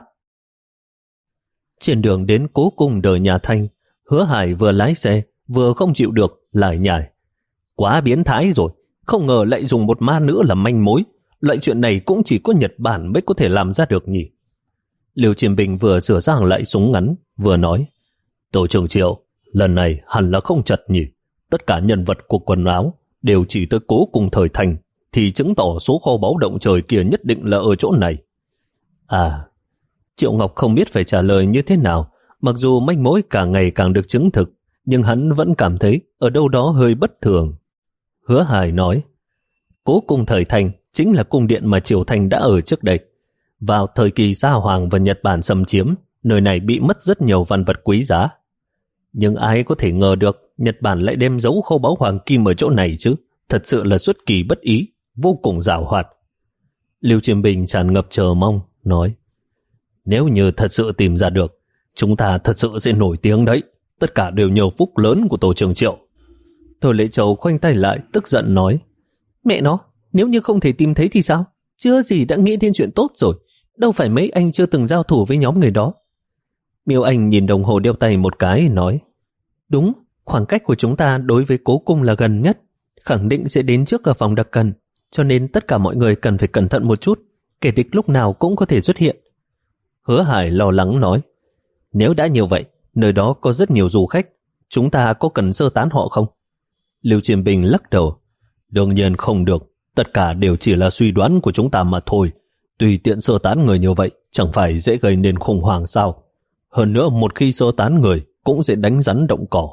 S1: Trên đường đến cố cung đời nhà Thanh, Hứa Hải vừa lái xe, vừa không chịu được, lại nhải. Quá biến thái rồi, không ngờ lại dùng một ma nữ làm manh mối. Loại chuyện này cũng chỉ có Nhật Bản mới có thể làm ra được nhỉ. Liêu Chiêm Bình vừa sửa sang lại súng ngắn, vừa nói, Tổ trưởng Triệu, lần này hẳn là không chật nhỉ. Tất cả nhân vật của quần áo đều chỉ tới cố cung thời Thành, thì chứng tỏ số kho báu động trời kia nhất định là ở chỗ này. À, Triệu Ngọc không biết phải trả lời như thế nào, mặc dù manh mối càng ngày càng được chứng thực, nhưng hắn vẫn cảm thấy ở đâu đó hơi bất thường. Hứa Hải nói, cố cung thời Thành chính là cung điện mà Triều Thành đã ở trước đây. Vào thời kỳ Sa Hoàng và Nhật Bản xâm chiếm, nơi này bị mất rất nhiều văn vật quý giá. Nhưng ai có thể ngờ được Nhật Bản lại đem giấu kho báu hoàng kim ở chỗ này chứ? Thật sự là xuất kỳ bất ý, vô cùng giàu hoạt. Lưu Chiêm Bình tràn ngập chờ mong, nói: Nếu như thật sự tìm ra được, chúng ta thật sự sẽ nổi tiếng đấy. Tất cả đều nhờ phúc lớn của tổ trưởng Triệu. Thôi Lệ Châu khoanh tay lại, tức giận nói: Mẹ nó, nếu như không thể tìm thấy thì sao? Chưa gì đã nghĩ đến chuyện tốt rồi. Đâu phải mấy anh chưa từng giao thủ với nhóm người đó. Miêu Anh nhìn đồng hồ đeo tay một cái, nói: Đúng, khoảng cách của chúng ta đối với Cố Cung là gần nhất, khẳng định sẽ đến trước ở phòng đặc cần, cho nên tất cả mọi người cần phải cẩn thận một chút, kẻ địch lúc nào cũng có thể xuất hiện. Hứa Hải lo lắng nói: Nếu đã như vậy, nơi đó có rất nhiều du khách, chúng ta có cần sơ tán họ không? Lưu Chiêm Bình lắc đầu: Đương nhiên không được, tất cả đều chỉ là suy đoán của chúng ta mà thôi. Tùy tiện sơ tán người như vậy chẳng phải dễ gây nên khủng hoảng sao? Hơn nữa một khi sơ tán người cũng sẽ đánh rắn động cỏ.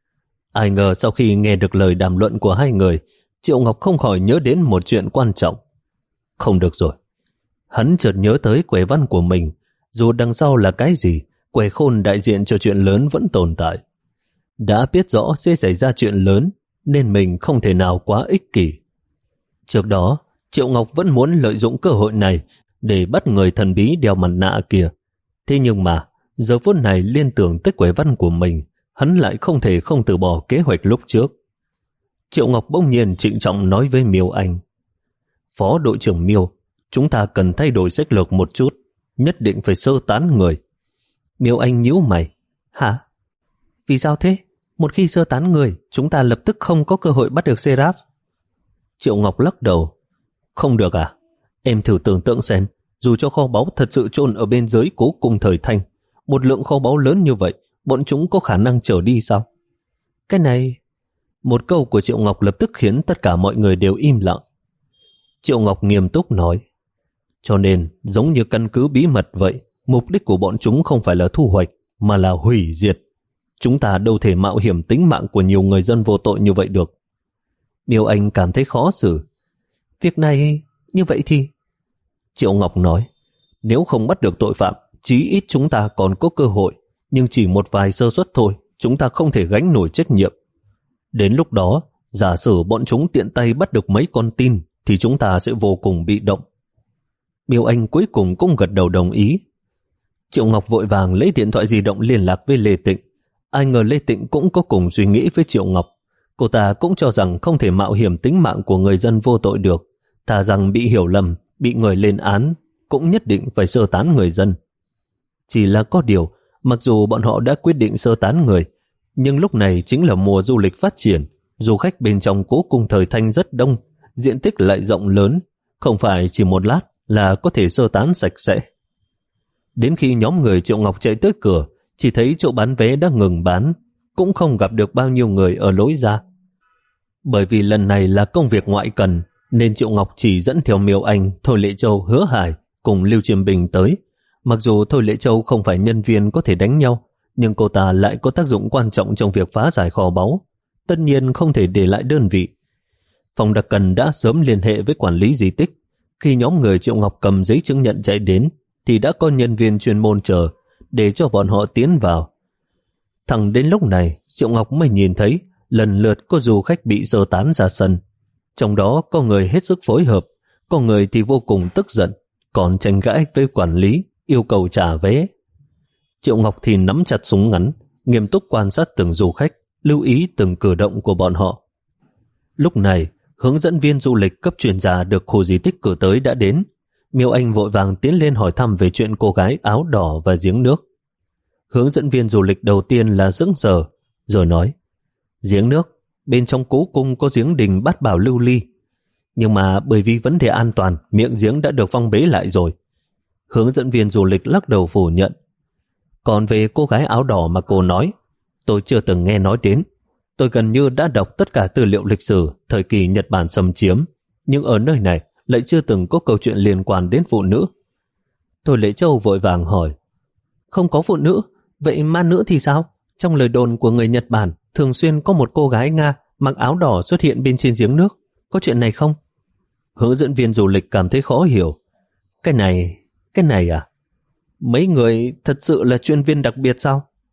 S1: Ai ngờ sau khi nghe được lời đàm luận của hai người, Triệu Ngọc không khỏi nhớ đến một chuyện quan trọng. Không được rồi. Hắn chợt nhớ tới quẻ văn của mình, dù đằng sau là cái gì, quẻ khôn đại diện cho chuyện lớn vẫn tồn tại. Đã biết rõ sẽ xảy ra chuyện lớn, nên mình không thể nào quá ích kỷ. Trước đó, Triệu Ngọc vẫn muốn lợi dụng cơ hội này để bắt người thần bí đeo mặt nạ kia. Thế nhưng mà, giờ phút này liên tưởng tới quẻ văn của mình, hắn lại không thể không từ bỏ kế hoạch lúc trước. Triệu Ngọc bỗng nhiên trịnh trọng nói với Miêu Anh: Phó đội trưởng Miêu, chúng ta cần thay đổi sách lược một chút, nhất định phải sơ tán người. Miêu Anh nhíu mày: Hả? Vì sao thế? Một khi sơ tán người, chúng ta lập tức không có cơ hội bắt được Seraph. Triệu Ngọc lắc đầu: Không được à? Em thử tưởng tượng xem, dù cho kho báu thật sự chôn ở bên dưới Cố Cung thời Thanh, một lượng kho báu lớn như vậy, bọn chúng có khả năng trở đi sao? Cái này... Một câu của Triệu Ngọc lập tức khiến tất cả mọi người đều im lặng. Triệu Ngọc nghiêm túc nói: Cho nên, giống như căn cứ bí mật vậy, mục đích của bọn chúng không phải là thu hoạch, mà là hủy diệt. Chúng ta đâu thể mạo hiểm tính mạng của nhiều người dân vô tội như vậy được. Miêu Anh cảm thấy khó xử. Việc này, như vậy thì... Triệu Ngọc nói: Nếu không bắt được tội phạm, chí ít chúng ta còn có cơ hội, nhưng chỉ một vài sơ suất thôi, chúng ta không thể gánh nổi trách nhiệm. Đến lúc đó, giả sử bọn chúng tiện tay bắt được mấy con tin, thì chúng ta sẽ vô cùng bị động. Miêu Anh cuối cùng cũng gật đầu đồng ý. Triệu Ngọc vội vàng lấy điện thoại di động liên lạc với Lê Tịnh. Ai ngờ Lê Tịnh cũng có cùng suy nghĩ với Triệu Ngọc. Cô ta cũng cho rằng không thể mạo hiểm tính mạng của người dân vô tội được, thà rằng bị hiểu lầm, bị người lên án, cũng nhất định phải sơ tán người dân. Chỉ là có điều, mặc dù bọn họ đã quyết định sơ tán người, nhưng lúc này chính là mùa du lịch phát triển, du khách bên trong Cố Cung thời Thanh rất đông, diện tích lại rộng lớn, không phải chỉ một lát là có thể sơ tán sạch sẽ. Đến khi nhóm người Triệu Ngọc chạy tới cửa, chỉ thấy chỗ bán vé đã ngừng bán, cũng không gặp được bao nhiêu người ở lối ra. Bởi vì lần này là công việc ngoại cần, nên Triệu Ngọc chỉ dẫn theo Miêu Anh, Thôi Lệ Châu, Hứa Hải cùng Lưu Chiêm Bình tới. Mặc dù Thôi Lệ Châu không phải nhân viên có thể đánh nhau, nhưng cô ta lại có tác dụng quan trọng trong việc phá giải kho báu, tất nhiên không thể để lại đơn vị. Phòng đặc cần đã sớm liên hệ với quản lý di tích. Khi nhóm người Triệu Ngọc cầm giấy chứng nhận chạy đến, thì đã có nhân viên chuyên môn chờ để cho bọn họ tiến vào. Thẳng đến lúc này, Triệu Ngọc mới nhìn thấy lần lượt có du khách bị sơ tán ra sân. Trong đó có người hết sức phối hợp, có người thì vô cùng tức giận, còn tranh cãi với quản lý, yêu cầu trả vé. Triệu Ngọc thì nắm chặt súng ngắn, nghiêm túc quan sát từng du khách, lưu ý từng cử động của bọn họ. Lúc này, hướng dẫn viên du lịch cấp chuyên gia được khu di tích cử tới đã đến. Miêu Anh vội vàng tiến lên hỏi thăm về chuyện cô gái áo đỏ và giếng nước. Hướng dẫn viên du lịch đầu tiên là sững sờ, rồi nói: Giếng nước, bên trong Cố Cung có giếng đình Bát Bảo lưu ly, nhưng mà bởi vì vấn đề an toàn, miệng giếng đã được phong bế lại rồi. Hướng dẫn viên du lịch lắc đầu phủ nhận. Còn về cô gái áo đỏ mà cô nói, tôi chưa từng nghe nói đến. Tôi gần như đã đọc tất cả tư liệu lịch sử thời kỳ Nhật Bản xâm chiếm, nhưng ở nơi này lại chưa từng có câu chuyện liên quan đến phụ nữ. Thôi Lệ Châu vội vàng hỏi: Không có phụ nữ, vậy ma nữ thì sao? Trong lời đồn của người Nhật Bản, thường xuyên có một cô gái Nga mặc áo đỏ xuất hiện bên trên giếng nước. Có chuyện này không? Hướng dẫn viên du lịch cảm thấy khó hiểu. Cái này, cái này à? Mấy người thật sự là chuyên viên đặc biệt sao?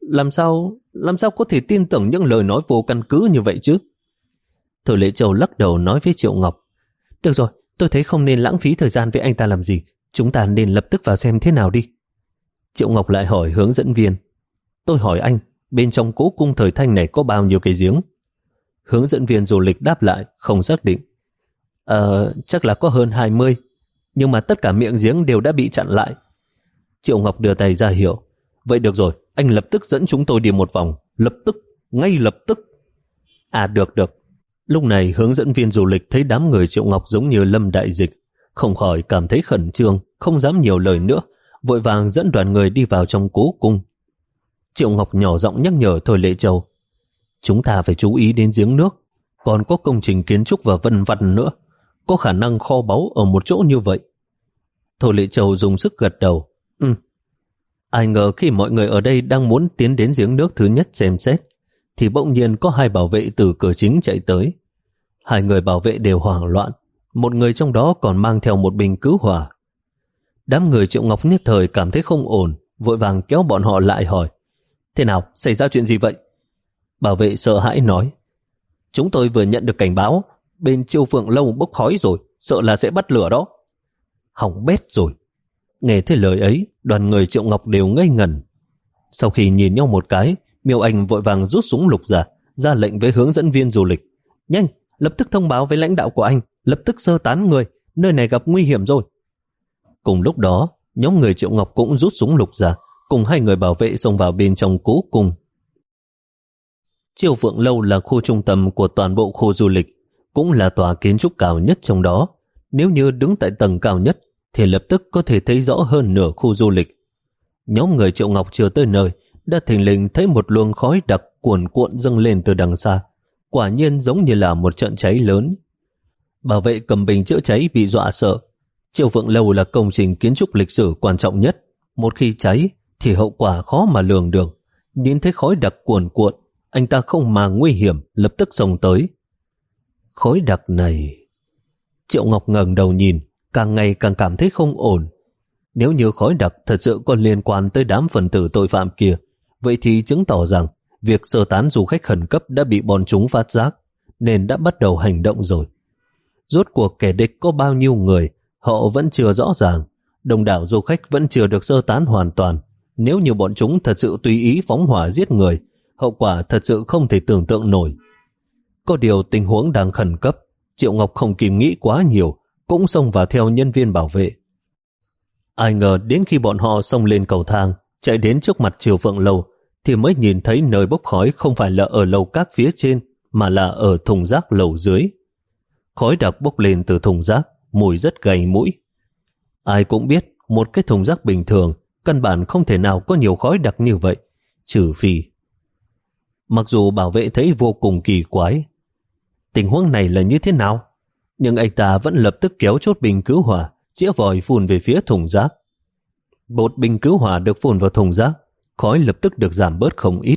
S1: làm sao, làm sao có thể tin tưởng những lời nói vô căn cứ như vậy chứ? Thôi Lệ Châu lắc đầu nói với Triệu Ngọc, được rồi, tôi thấy không nên lãng phí thời gian với anh ta làm gì, chúng ta nên lập tức vào xem thế nào đi. Triệu Ngọc lại hỏi hướng dẫn viên, tôi hỏi anh, bên trong cố cung thời Thanh này có bao nhiêu cái giếng? Hướng dẫn viên du lịch đáp lại, không xác định. Ờ, chắc là có hơn hai mươi, nhưng mà tất cả miệng giếng đều đã bị chặn lại. Triệu Ngọc đưa tay ra hiệu, vậy được rồi, anh lập tức dẫn chúng tôi đi một vòng, lập tức, ngay lập tức. À được được. Lúc này hướng dẫn viên du lịch thấy đám người Triệu Ngọc giống như lâm đại dịch, không khỏi cảm thấy khẩn trương, không dám nhiều lời nữa, vội vàng dẫn đoàn người đi vào trong cố cung. Triệu Ngọc nhỏ giọng nhắc nhở Thôi Lệ Châu, chúng ta phải chú ý đến giếng nước, còn có công trình kiến trúc và vân vân nữa, có khả năng kho báu ở một chỗ như vậy. Thôi Lệ Châu dùng sức gật đầu, ừ. Ai ngờ khi mọi người ở đây đang muốn tiến đến giếng nước thứ nhất xem xét, thì bỗng nhiên có hai bảo vệ từ cửa chính chạy tới. Hai người bảo vệ đều hoảng loạn, một người trong đó còn mang theo một bình cứu hỏa. Đám người Triệu Ngọc nhất thời cảm thấy không ổn, vội vàng kéo bọn họ lại hỏi, thế nào, xảy ra chuyện gì vậy? Bảo vệ sợ hãi nói, chúng tôi vừa nhận được cảnh báo, bên Chiêu Phượng Lâu bốc khói rồi, sợ là sẽ bắt lửa đó. Hỏng bét rồi. Nghe thấy lời ấy, đoàn người Triệu Ngọc đều ngây ngẩn. Sau khi nhìn nhau một cái, Miêu Anh vội vàng rút súng lục ra, ra lệnh với hướng dẫn viên du lịch, nhanh, lập tức thông báo với lãnh đạo của anh, lập tức sơ tán người, nơi này gặp nguy hiểm rồi. Cùng lúc đó, nhóm người Triệu Ngọc cũng rút súng lục ra, cùng hai người bảo vệ xông vào bên trong cố cung. Chiêu Phượng Lâu là khu trung tâm của toàn bộ khu du lịch, cũng là tòa kiến trúc cao nhất trong đó. Nếu như đứng tại tầng cao nhất, thì lập tức có thể thấy rõ hơn nửa khu du lịch. Nhóm người Triệu Ngọc chưa tới nơi, đã thình lình thấy một luồng khói đặc cuồn cuộn dâng lên từ đằng xa. Quả nhiên giống như là một trận cháy lớn. Bảo vệ cầm bình chữa cháy bị dọa sợ. Chiêu Phượng Lâu là công trình kiến trúc lịch sử quan trọng nhất. Một khi cháy thì hậu quả khó mà lường được. Nhìn thấy khói đặc cuồn cuộn, anh ta không màng nguy hiểm, lập tức xông tới. Khói đặc này... Triệu Ngọc ngẩng đầu nhìn, càng ngày càng cảm thấy không ổn. Nếu như khói đặc thật sự còn liên quan tới đám phần tử tội phạm kia, vậy thì chứng tỏ rằng việc sơ tán du khách khẩn cấp đã bị bọn chúng phát giác, nên đã bắt đầu hành động rồi. Rốt cuộc kẻ địch có bao nhiêu người, họ vẫn chưa rõ ràng. Đông đảo du khách vẫn chưa được sơ tán hoàn toàn. Nếu như bọn chúng thật sự tùy ý phóng hỏa giết người, hậu quả thật sự không thể tưởng tượng nổi. Có điều tình huống đang khẩn cấp, Triệu Ngọc không kịp nghĩ quá nhiều, cũng xông vào theo nhân viên bảo vệ. Ai ngờ đến khi bọn họ xông lên cầu thang, chạy đến trước mặt Chiêu Phượng Lâu, thì mới nhìn thấy nơi bốc khói không phải là ở lầu các phía trên, mà là ở thùng rác lầu dưới. Khói đặc bốc lên từ thùng rác, mùi rất gay mũi. Ai cũng biết, một cái thùng rác bình thường, căn bản không thể nào có nhiều khói đặc như vậy, trừ phi. Mặc dù bảo vệ thấy vô cùng kỳ quái, tình huống này là như thế nào? Nhưng anh ta vẫn lập tức kéo chốt bình cứu hỏa, chĩa vòi phun về phía thùng rác. Bột bình cứu hỏa được phun vào thùng rác, khói lập tức được giảm bớt không ít.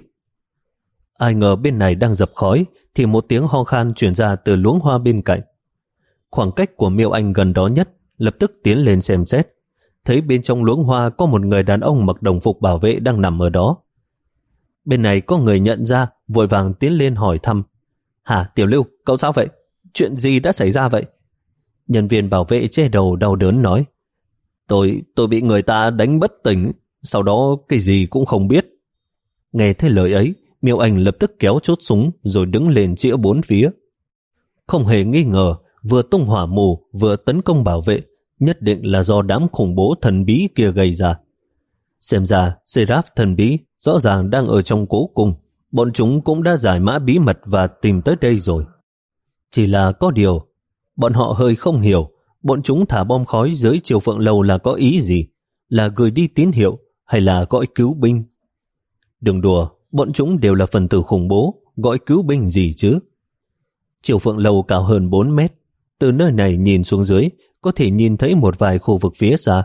S1: Ai ngờ bên này đang dập khói, thì một tiếng ho khan truyền ra từ luống hoa bên cạnh. Khoảng cách của Miêu Anh gần đó nhất, lập tức tiến lên xem xét. Thấy bên trong luống hoa có một người đàn ông mặc đồng phục bảo vệ đang nằm ở đó. Bên này có người nhận ra, vội vàng tiến lên hỏi thăm. Hả, Tiểu Lưu, cậu sao vậy? Chuyện gì đã xảy ra vậy? Nhân viên bảo vệ che đầu đau đớn nói. Tôi, tôi bị người ta đánh bất tỉnh, sau đó cái gì cũng không biết. Nghe thấy lời ấy, Miêu Anh lập tức kéo chốt súng rồi đứng lên chĩa bốn phía. Không hề nghi ngờ, vừa tung hỏa mù vừa tấn công bảo vệ, nhất định là do đám khủng bố thần bí kia gây ra. Xem ra, Seraph thần bí rõ ràng đang ở trong cố cung, bọn chúng cũng đã giải mã bí mật và tìm tới đây rồi. Chỉ là có điều, bọn họ hơi không hiểu, bọn chúng thả bom khói dưới Chiêu Phượng Lâu là có ý gì, là gửi đi tín hiệu hay là gọi cứu binh. Đừng đùa, bọn chúng đều là phần tử khủng bố, gọi cứu binh gì chứ. Chiêu Phượng Lâu cao hơn bốn mét, từ nơi này nhìn xuống dưới, có thể nhìn thấy một vài khu vực phía xa.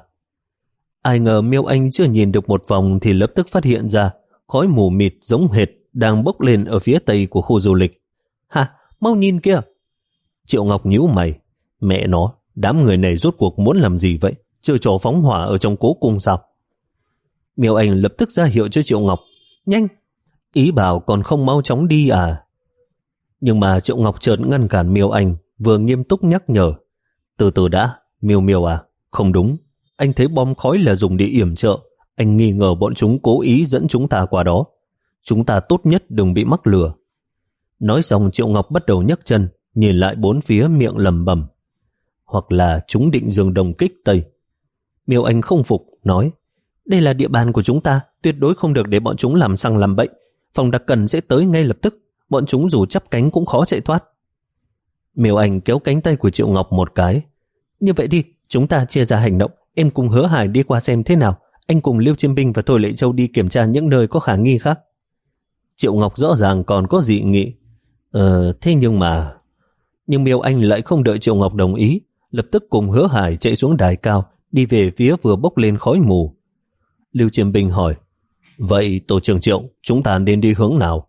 S1: Ai ngờ Miêu Anh chưa nhìn được một vòng thì lập tức phát hiện ra khói mù mịt giống hệt đang bốc lên ở phía tây của khu du lịch. Hả, mau nhìn kia! Triệu Ngọc nhíu mày, mẹ nó, đám người này rốt cuộc muốn làm gì vậy? Chơi trò phóng hỏa ở trong cố cung sao? Miêu Anh lập tức ra hiệu cho Triệu Ngọc,
S2: nhanh.
S1: Ý bảo còn không mau chóng đi à? Nhưng mà Triệu Ngọc chợt ngăn cản Miêu Anh, vừa nghiêm túc nhắc nhở. Từ từ đã, Miêu Miêu à, không đúng. Anh thấy bom khói là dùng để yểm trợ. Anh nghi ngờ bọn chúng cố ý dẫn chúng ta qua đó. Chúng ta tốt nhất đừng bị mắc lừa. Nói xong Triệu Ngọc bắt đầu nhấc chân, nhìn lại bốn phía miệng lẩm bẩm. Hoặc là chúng định dừng đồng kích Tây. Miêu Anh không phục, nói, đây là địa bàn của chúng ta, tuyệt đối không được để bọn chúng làm sằng làm bậy. Phòng đặc cần sẽ tới ngay lập tức, bọn chúng dù chắp cánh cũng khó chạy thoát. Miêu Anh kéo cánh tay của Triệu Ngọc một cái. Như vậy đi, chúng ta chia ra hành động, em cùng Hứa Hải đi qua xem thế nào, anh cùng Liêu Chiêm Binh và Thôi Lệ Châu đi kiểm tra những nơi có khả nghi khác. Triệu Ngọc rõ ràng còn có dị nghị. Ờ, thế nhưng mà... Nhưng Miêu Anh lại không đợi Triệu Ngọc đồng ý, lập tức cùng Hứa Hải chạy xuống đài cao, đi về phía vừa bốc lên khói mù. Liêu Chiêm Binh hỏi, vậy tổ trưởng Triệu, chúng ta nên đi hướng nào?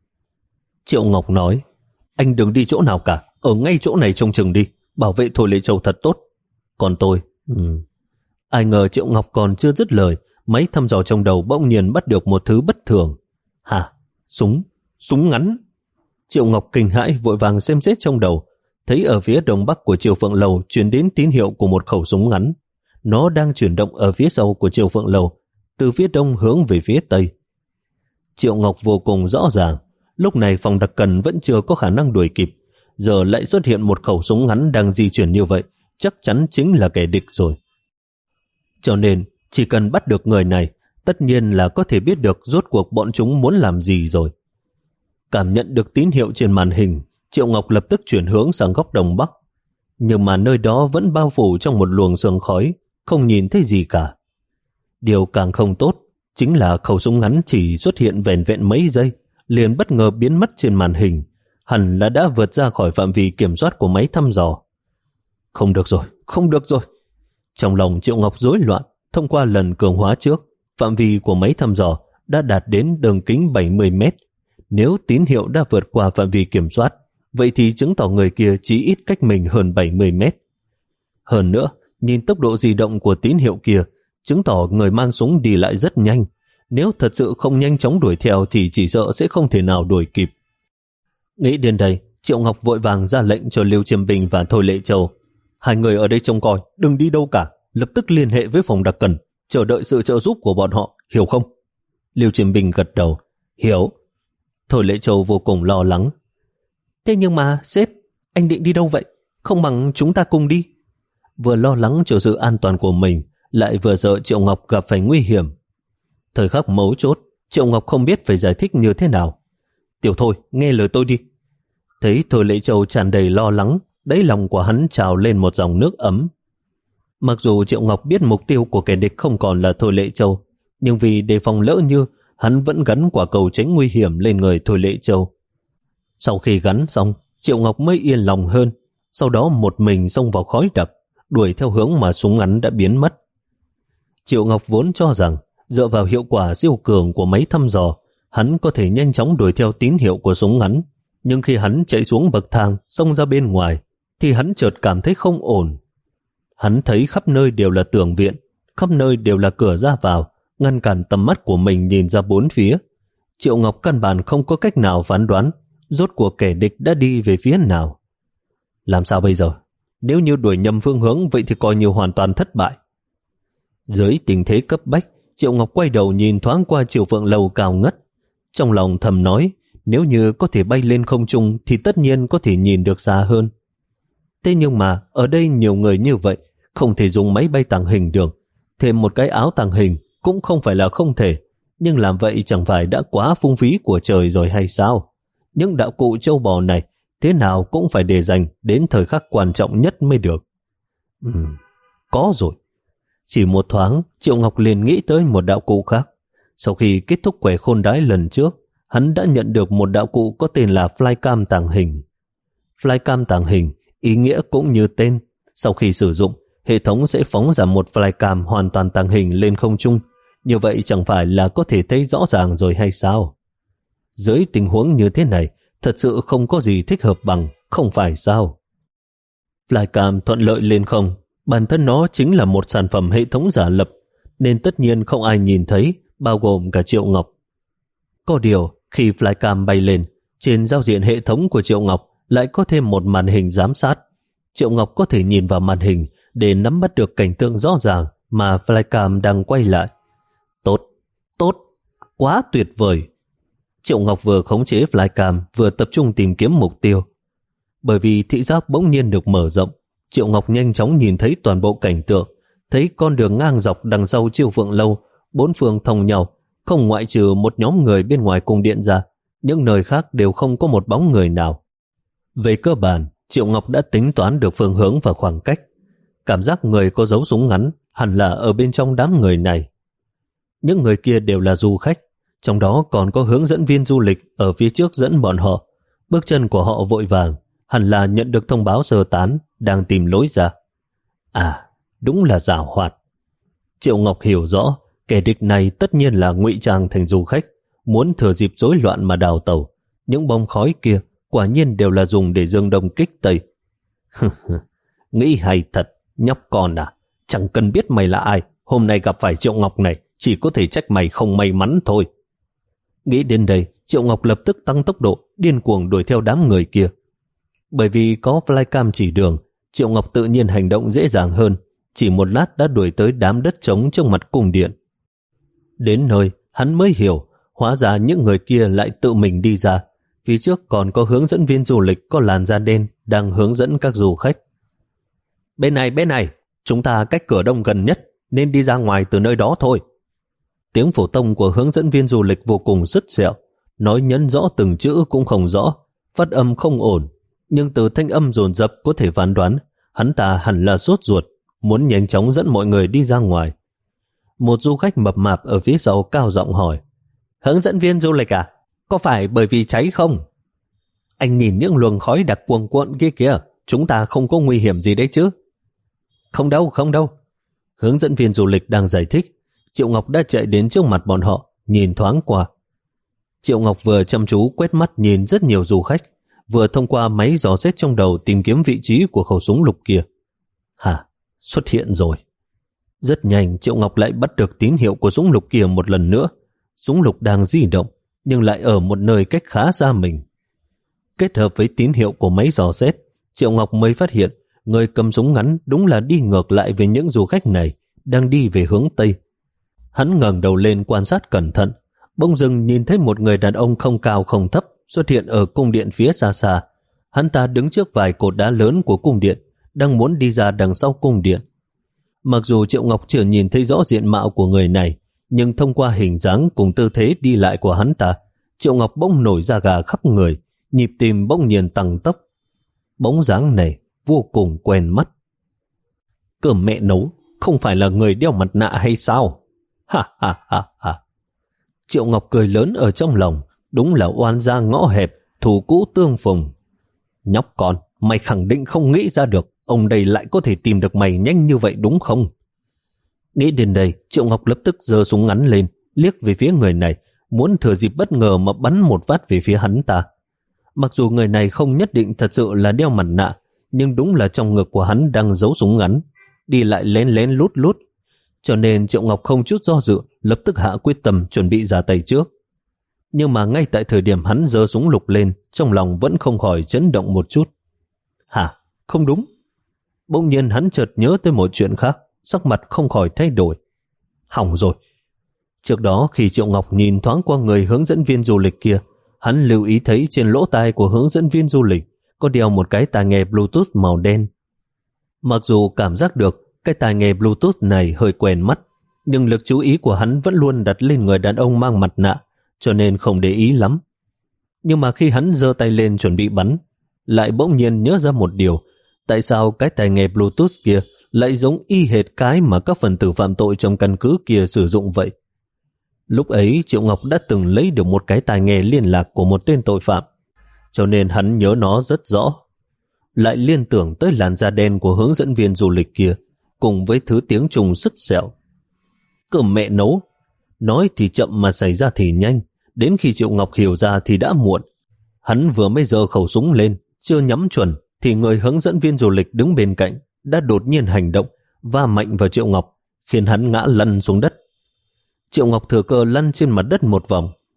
S1: Triệu Ngọc nói, anh đừng đi chỗ nào cả, ở ngay chỗ này trông chừng đi, bảo vệ Thôi Lệ Châu thật tốt. Còn tôi... Ừ. Ai ngờ Triệu Ngọc còn chưa dứt lời, máy thăm dò trong đầu bỗng nhiên bắt được một thứ bất thường. Hả? Súng? Súng ngắn? Triệu Ngọc kinh hãi vội vàng xem xét trong đầu, thấy ở phía đông bắc của Triều Phượng Lầu truyền đến tín hiệu của một khẩu súng ngắn. Nó đang chuyển động ở phía sau của Triều Phượng Lầu, từ phía đông hướng về phía tây. Triệu Ngọc vô cùng rõ ràng, lúc này phòng đặc cần vẫn chưa có khả năng đuổi kịp, giờ lại xuất hiện một khẩu súng ngắn đang di chuyển như vậy, chắc chắn chính là kẻ địch rồi. Cho nên, chỉ cần bắt được người này, tất nhiên là có thể biết được rốt cuộc bọn chúng muốn làm gì rồi. Cảm nhận được tín hiệu trên màn hình, Triệu Ngọc lập tức chuyển hướng sang góc đông bắc. Nhưng mà nơi đó vẫn bao phủ trong một luồng sương khói, không nhìn thấy gì cả. Điều càng không tốt, chính là khẩu súng ngắn chỉ xuất hiện vẻn vẹn mấy giây, liền bất ngờ biến mất trên màn hình, hẳn là đã vượt ra khỏi phạm vi kiểm soát của máy thăm dò. Không được rồi, không được rồi. Trong lòng Triệu Ngọc rối loạn, thông qua lần cường hóa trước, phạm vi của máy thăm dò đã đạt đến đường kính bảy mươi mét. Nếu tín hiệu đã vượt qua phạm vi kiểm soát, vậy thì chứng tỏ người kia chỉ ít cách mình hơn bảy mươi mét. Hơn nữa, nhìn tốc độ di động của tín hiệu kia, chứng tỏ người mang súng đi lại rất nhanh. Nếu thật sự không nhanh chóng đuổi theo thì chỉ sợ sẽ không thể nào đuổi kịp. Nghĩ đến đây, Triệu Ngọc vội vàng ra lệnh cho Liêu Chiêm Bình và Thôi Lệ Châu. Hai người ở đây trông coi, đừng đi đâu cả, lập tức liên hệ với phòng đặc cần, chờ đợi sự trợ giúp của bọn họ, hiểu không? Liêu Chiêm Bình gật đầu, hiểu. Thôi Lệ Châu vô cùng lo lắng. Thế nhưng mà, sếp, anh định đi đâu vậy? Không bằng chúng ta cùng đi. Vừa lo lắng cho sự an toàn của mình, lại vừa sợ Triệu Ngọc gặp phải nguy hiểm. Thời khắc mấu chốt, Triệu Ngọc không biết phải giải thích như thế nào. Tiểu Thôi, nghe lời tôi đi. Thấy Thôi Lệ Châu tràn đầy lo lắng, đáy lòng của hắn trào lên một dòng nước ấm. Mặc dù Triệu Ngọc biết mục tiêu của kẻ địch không còn là Thôi Lệ Châu, nhưng vì đề phòng lỡ như, hắn vẫn gắn quả cầu tránh nguy hiểm lên người Thôi Lệ Châu. Sau khi gắn xong, Triệu Ngọc mới yên lòng hơn, sau đó một mình xông vào khói đặc, đuổi theo hướng mà súng ngắn đã biến mất. Triệu Ngọc vốn cho rằng, dựa vào hiệu quả siêu cường của máy thăm dò, hắn có thể nhanh chóng đuổi theo tín hiệu của súng ngắn, nhưng khi hắn chạy xuống bậc thang, xông ra bên ngoài, thì hắn chợt cảm thấy không ổn. Hắn thấy khắp nơi đều là tường viện, khắp nơi đều là cửa ra vào, ngăn cản tầm mắt của mình nhìn ra bốn phía. Triệu Ngọc căn bản không có cách nào phán đoán rốt cuộc kẻ địch đã đi về phía nào. Làm sao bây giờ? Nếu như đuổi nhầm phương hướng vậy thì coi như hoàn toàn thất bại. Dưới tình thế cấp bách, Triệu Ngọc quay đầu nhìn thoáng qua Triều Phượng Lầu cao ngất. Trong lòng thầm nói, nếu như có thể bay lên không trung thì tất nhiên có thể nhìn được xa hơn. Thế nhưng mà ở đây nhiều người như vậy, không thể dùng máy bay tàng hình được. Thêm một cái áo tàng hình cũng không phải là không thể, nhưng làm vậy chẳng phải đã quá phung phí của trời rồi hay sao? Những đạo cụ châu bò này thế nào cũng phải để dành đến thời khắc quan trọng nhất mới được. Ừ, có rồi. Chỉ một thoáng, Triệu Ngọc liền nghĩ tới một đạo cụ khác. Sau khi kết thúc quẻ khôn đái lần trước, hắn đã nhận được một đạo cụ có tên là Flycam tàng hình. Flycam tàng hình, ý nghĩa cũng như tên. Sau khi sử dụng, hệ thống sẽ phóng ra một Flycam hoàn toàn tàng hình lên không trung. Như vậy chẳng phải là có thể thấy rõ ràng rồi hay sao? Dưới tình huống như thế này, thật sự không có gì thích hợp bằng, không phải sao? Flycam thuận lợi lên không, bản thân nó chính là một sản phẩm hệ thống giả lập, nên tất nhiên không ai nhìn thấy, bao gồm cả Triệu Ngọc. Có điều, khi flycam bay lên, trên giao diện hệ thống của Triệu Ngọc lại có thêm một màn hình giám sát. Triệu Ngọc có thể nhìn vào màn hình để nắm bắt được cảnh tượng rõ ràng mà flycam đang quay lại. Tốt, tốt, quá tuyệt vời. Triệu Ngọc vừa khống chế flycam vừa tập trung tìm kiếm mục tiêu. Bởi vì thị giác bỗng nhiên được mở rộng, Triệu Ngọc nhanh chóng nhìn thấy toàn bộ cảnh tượng, thấy con đường ngang dọc đằng sau Chiêu Phượng Lâu, bốn phương thông nhau, không ngoại trừ một nhóm người bên ngoài cung điện ra, những nơi khác đều không có một bóng người nào. Về cơ bản, Triệu Ngọc đã tính toán được phương hướng và khoảng cách. Cảm giác người có giấu súng ngắn hẳn là ở bên trong đám người này. Những người kia đều là du khách, trong đó còn có hướng dẫn viên du lịch ở phía trước dẫn bọn họ. Bước chân của họ vội vàng, hẳn là nhận được thông báo sơ tán, đang tìm lối ra. À, đúng là giảo hoạt. Triệu Ngọc hiểu rõ, kẻ địch này tất nhiên là ngụy trang thành du khách, muốn thừa dịp rối loạn mà đào tẩu. Những bông khói kia quả nhiên đều là dùng để dương đông kích tây. Nghĩ hay thật, nhóc con à, chẳng cần biết mày là ai, hôm nay gặp phải Triệu Ngọc này, chỉ có thể trách mày không may mắn thôi. Nghĩ đến đây, Triệu Ngọc lập tức tăng tốc độ, điên cuồng đuổi theo đám người kia. Bởi vì có flycam chỉ đường, Triệu Ngọc tự nhiên hành động dễ dàng hơn, chỉ một lát đã đuổi tới đám đất trống trước mặt cung điện. Đến nơi, hắn mới hiểu, hóa ra những người kia lại tự mình đi ra. Phía trước còn có hướng dẫn viên du lịch có làn da đen đang hướng dẫn các du khách. Bên này, bên này, chúng ta cách cửa đông gần nhất, nên đi ra ngoài từ nơi đó thôi. Tiếng phổ thông của hướng dẫn viên du lịch vô cùng sứt sẹo, nói nhấn rõ từng chữ cũng không rõ, phát âm không ổn, nhưng từ thanh âm dồn dập có thể phán đoán, hắn ta hẳn là sốt ruột, muốn nhanh chóng dẫn mọi người đi ra ngoài. Một du khách mập mạp ở phía sau cao giọng hỏi, hướng dẫn viên du lịch à? Có phải bởi vì cháy không? Anh nhìn những luồng khói đặc cuồn cuộn kia kìa, chúng ta không có nguy hiểm gì đấy chứ? Không đâu, không đâu. Hướng dẫn viên du lịch đang giải thích. Triệu Ngọc đã chạy đến trước mặt bọn họ, nhìn thoáng qua. Triệu Ngọc vừa chăm chú quét mắt nhìn rất nhiều du khách, vừa thông qua máy dò xét trong đầu tìm kiếm vị trí của khẩu súng lục kia. Hả? Xuất hiện rồi. Rất nhanh Triệu Ngọc lại bắt được tín hiệu của súng lục kia một lần nữa. Súng lục đang di động, nhưng lại ở một nơi cách khá xa mình. Kết hợp với tín hiệu của máy dò xét, Triệu Ngọc mới phát hiện người cầm súng ngắn đúng là đi ngược lại với những du khách này, đang đi về hướng Tây. Hắn ngẩng đầu lên quan sát cẩn thận, bỗng dưng nhìn thấy một người đàn ông không cao không thấp xuất hiện ở cung điện phía xa xa. Hắn ta đứng trước vài cột đá lớn của cung điện, đang muốn đi ra đằng sau cung điện. Mặc dù Triệu Ngọc chưa nhìn thấy rõ diện mạo của người này, nhưng thông qua hình dáng cùng tư thế đi lại của hắn ta, Triệu Ngọc bỗng nổi da gà khắp người, nhịp tim bỗng nhiên tăng tốc. Bóng dáng này vô cùng quen mắt. Cơm mẹ nấu, không phải là người đeo mặt nạ hay sao? Ha ha ha ha. Triệu Ngọc cười lớn ở trong lòng, đúng là oan gia ngõ hẹp, thù cũ tương phùng. Nhóc con, mày khẳng định không nghĩ ra được, ông đây lại có thể tìm được mày nhanh như vậy đúng không? Nghĩ đến đây, Triệu Ngọc lập tức giơ súng ngắn lên, liếc về phía người này, muốn thừa dịp bất ngờ mà bắn một phát về phía hắn ta. Mặc dù người này không nhất định thật sự là đeo mặt nạ, nhưng đúng là trong ngực của hắn đang giấu súng ngắn, đi lại lén lén lút lút. Cho nên Triệu Ngọc không chút do dự, lập tức hạ quyết tâm chuẩn bị ra tay trước. Nhưng mà ngay tại thời điểm hắn giơ súng lục lên, trong lòng vẫn không khỏi chấn động một chút. Hả? Không đúng. Bỗng nhiên hắn chợt nhớ tới một chuyện khác, sắc mặt không khỏi thay đổi. Hỏng rồi. Trước đó khi Triệu Ngọc nhìn thoáng qua người hướng dẫn viên du lịch kia, hắn lưu ý thấy trên lỗ tai của hướng dẫn viên du lịch có đeo một cái tai nghe Bluetooth màu đen. Mặc dù cảm giác được cái tai nghe Bluetooth này hơi quen mắt, nhưng lực chú ý của hắn vẫn luôn đặt lên người đàn ông mang mặt nạ, cho nên không để ý lắm. Nhưng mà khi hắn giơ tay lên chuẩn bị bắn, lại bỗng nhiên nhớ ra một điều, tại sao cái tai nghe Bluetooth kia lại giống y hệt cái mà các phần tử phạm tội trong căn cứ kia sử dụng vậy. Lúc ấy Triệu Ngọc đã từng lấy được một cái tai nghe liên lạc của một tên tội phạm, cho nên hắn nhớ nó rất rõ. Lại liên tưởng tới làn da đen của hướng dẫn viên du lịch kia, cùng với thứ tiếng trùng sứt sẹo. Cơm mẹ nấu, nói thì chậm mà xảy ra thì nhanh, đến khi Triệu Ngọc hiểu ra thì đã muộn. Hắn vừa mới giơ khẩu súng lên, chưa nhắm chuẩn, thì người hướng dẫn viên du lịch đứng bên cạnh đã đột nhiên hành động, va mạnh vào Triệu Ngọc, khiến hắn ngã lăn xuống đất. Triệu Ngọc thừa cơ lăn trên mặt đất một vòng,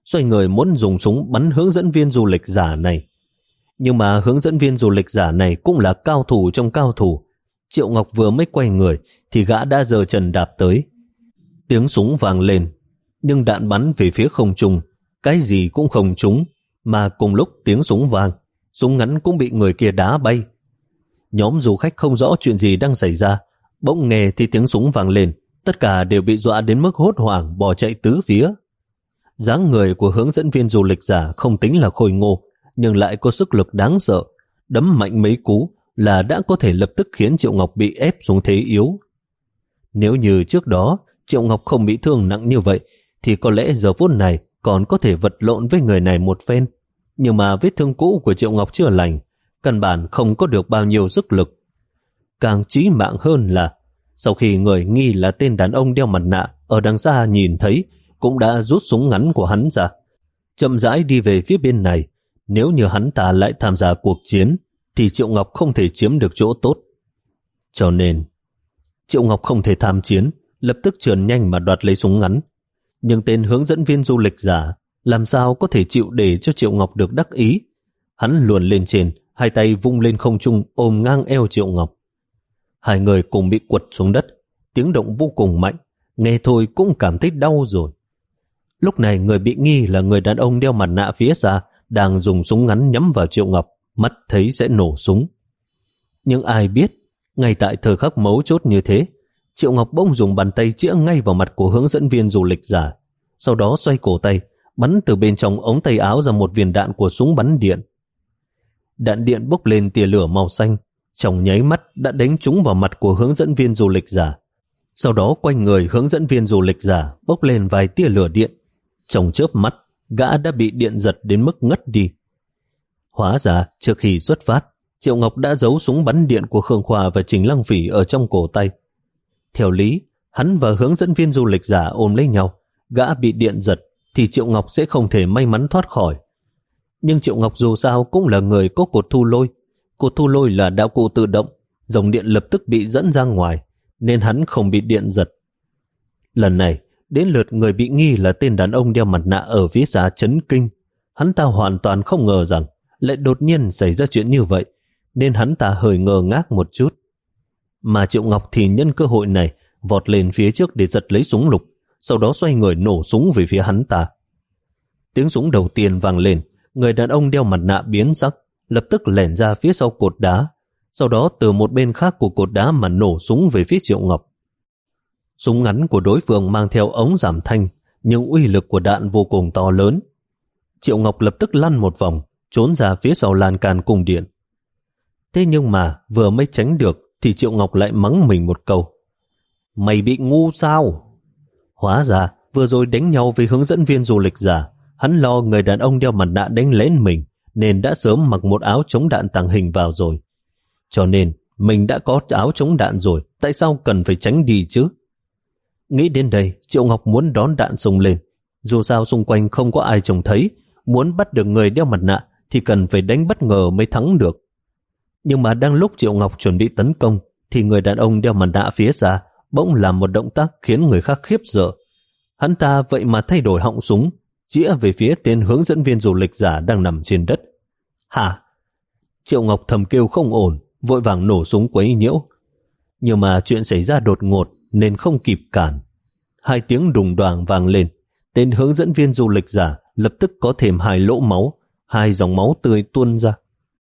S1: xoay người muốn dùng súng bắn hướng dẫn viên du lịch giả này. Nhưng mà hướng dẫn viên du lịch giả này cũng là cao thủ trong cao thủ. Triệu Ngọc vừa mới quay người thì gã đã giơ chân đạp tới. Tiếng súng vang lên, nhưng đạn bắn về phía không trung, cái gì cũng không trúng, mà cùng lúc tiếng súng vang, súng ngắn cũng bị người kia đá bay. Nhóm du khách không rõ chuyện gì đang xảy ra, bỗng nghe thì tiếng súng vang lên, tất cả đều bị dọa đến mức hốt hoảng bỏ chạy tứ phía. Dáng người của hướng dẫn viên du lịch giả không tính là khôi ngô, nhưng lại có sức lực đáng sợ, đấm mạnh mấy cú là đã có thể lập tức khiến Triệu Ngọc bị ép xuống thế yếu. Nếu như trước đó Triệu Ngọc không bị thương nặng như vậy thì có lẽ giờ phút này còn có thể vật lộn với người này một phen. Nhưng mà vết thương cũ của Triệu Ngọc chưa lành, căn bản không có được bao nhiêu sức lực. Càng chí mạng hơn là sau khi người nghi là tên đàn ông đeo mặt nạ ở đằng xa nhìn thấy, cũng đã rút súng ngắn của hắn ra, chậm rãi đi về phía bên này. Nếu như hắn ta lại tham gia cuộc chiến thì Triệu Ngọc không thể chiếm được chỗ tốt. Cho nên Triệu Ngọc không thể tham chiến, lập tức trườn nhanh mà đoạt lấy súng ngắn. Nhưng tên hướng dẫn viên du lịch giả làm sao có thể chịu để cho Triệu Ngọc được đắc ý. Hắn luồn lên trên, hai tay vung lên không trung ôm ngang eo Triệu Ngọc. Hai người cùng bị quật xuống đất, tiếng động vô cùng mạnh, nghe thôi cũng cảm thấy đau rồi. Lúc này người bị nghi là người đàn ông đeo mặt nạ phía xa đang dùng súng ngắn nhắm vào Triệu Ngọc, mắt thấy sẽ nổ súng. Nhưng ai biết, ngay tại thời khắc mấu chốt như thế, Triệu Ngọc bỗng dùng bàn tay chĩa ngay vào mặt của hướng dẫn viên du lịch giả, sau đó xoay cổ tay, bắn từ bên trong ống tay áo ra một viên đạn của súng bắn điện. Đạn điện bốc lên tia lửa màu xanh, trong nháy mắt đã đánh trúng vào mặt của hướng dẫn viên du lịch giả. Sau đó quanh người hướng dẫn viên du lịch giả bốc lên vài tia lửa điện. Trong chớp mắt, gã đã bị điện giật đến mức ngất đi. Hóa ra trước khi xuất phát, Triệu Ngọc đã giấu súng bắn điện của Khương Khoa và Trình Lăng Phỉ ở trong cổ tay. Theo lý, hắn và hướng dẫn viên du lịch giả ôm lấy nhau, gã bị điện giật thì Triệu Ngọc sẽ không thể may mắn thoát khỏi. Nhưng Triệu Ngọc dù sao cũng là người có cột thu lôi. Cột thu lôi là đạo cụ tự động, dòng điện lập tức bị dẫn ra ngoài, nên hắn không bị điện giật. Lần này, đến lượt người bị nghi là tên đàn ông đeo mặt nạ ở phía xa chấn kinh. Hắn ta hoàn toàn không ngờ rằng lại đột nhiên xảy ra chuyện như vậy, nên hắn ta hơi ngờ ngác một chút. Mà Triệu Ngọc thì nhân cơ hội này vọt lên phía trước để giật lấy súng lục, sau đó xoay người nổ súng về phía hắn ta. Tiếng súng đầu tiên vang lên, người đàn ông đeo mặt nạ biến sắc, lập tức lẻn ra phía sau cột đá, sau đó từ một bên khác của cột đá mà nổ súng về phía Triệu Ngọc. Súng ngắn của đối phương mang theo ống giảm thanh, nhưng uy lực của đạn vô cùng to lớn. Triệu Ngọc lập tức lăn một vòng, trốn ra phía sau lan can cung điện. Thế nhưng mà vừa mới tránh được thì Triệu Ngọc lại mắng mình một câu: "Mày bị ngu sao?" Hóa ra vừa rồi đánh nhau với hướng dẫn viên du lịch giả, hắn lo người đàn ông đeo mặt nạ đánh lén mình nên đã sớm mặc một áo chống đạn tàng hình vào rồi. Cho nên mình đã có áo chống đạn rồi, tại sao cần phải tránh đi chứ? Nghĩ đến đây, Triệu Ngọc muốn đón đạn xông lên. Dù sao xung quanh không có ai trông thấy, muốn bắt được người đeo mặt nạ thì cần phải đánh bất ngờ mới thắng được. Nhưng mà đang lúc Triệu Ngọc chuẩn bị tấn công thì người đàn ông đeo mặt nạ phía xa bỗng làm một động tác khiến người khác khiếp sợ. Hắn ta vậy mà thay đổi họng súng, chĩa về phía tên hướng dẫn viên du lịch giả đang nằm trên đất. Hả? Triệu Ngọc thầm kêu không ổn, vội vàng nổ súng quấy nhiễu. Nhưng mà chuyện xảy ra đột ngột nên không kịp cản. Hai tiếng đùng đoàng vang lên, tên hướng dẫn viên du lịch giả lập tức có thêm hai lỗ máu, hai dòng máu tươi tuôn ra.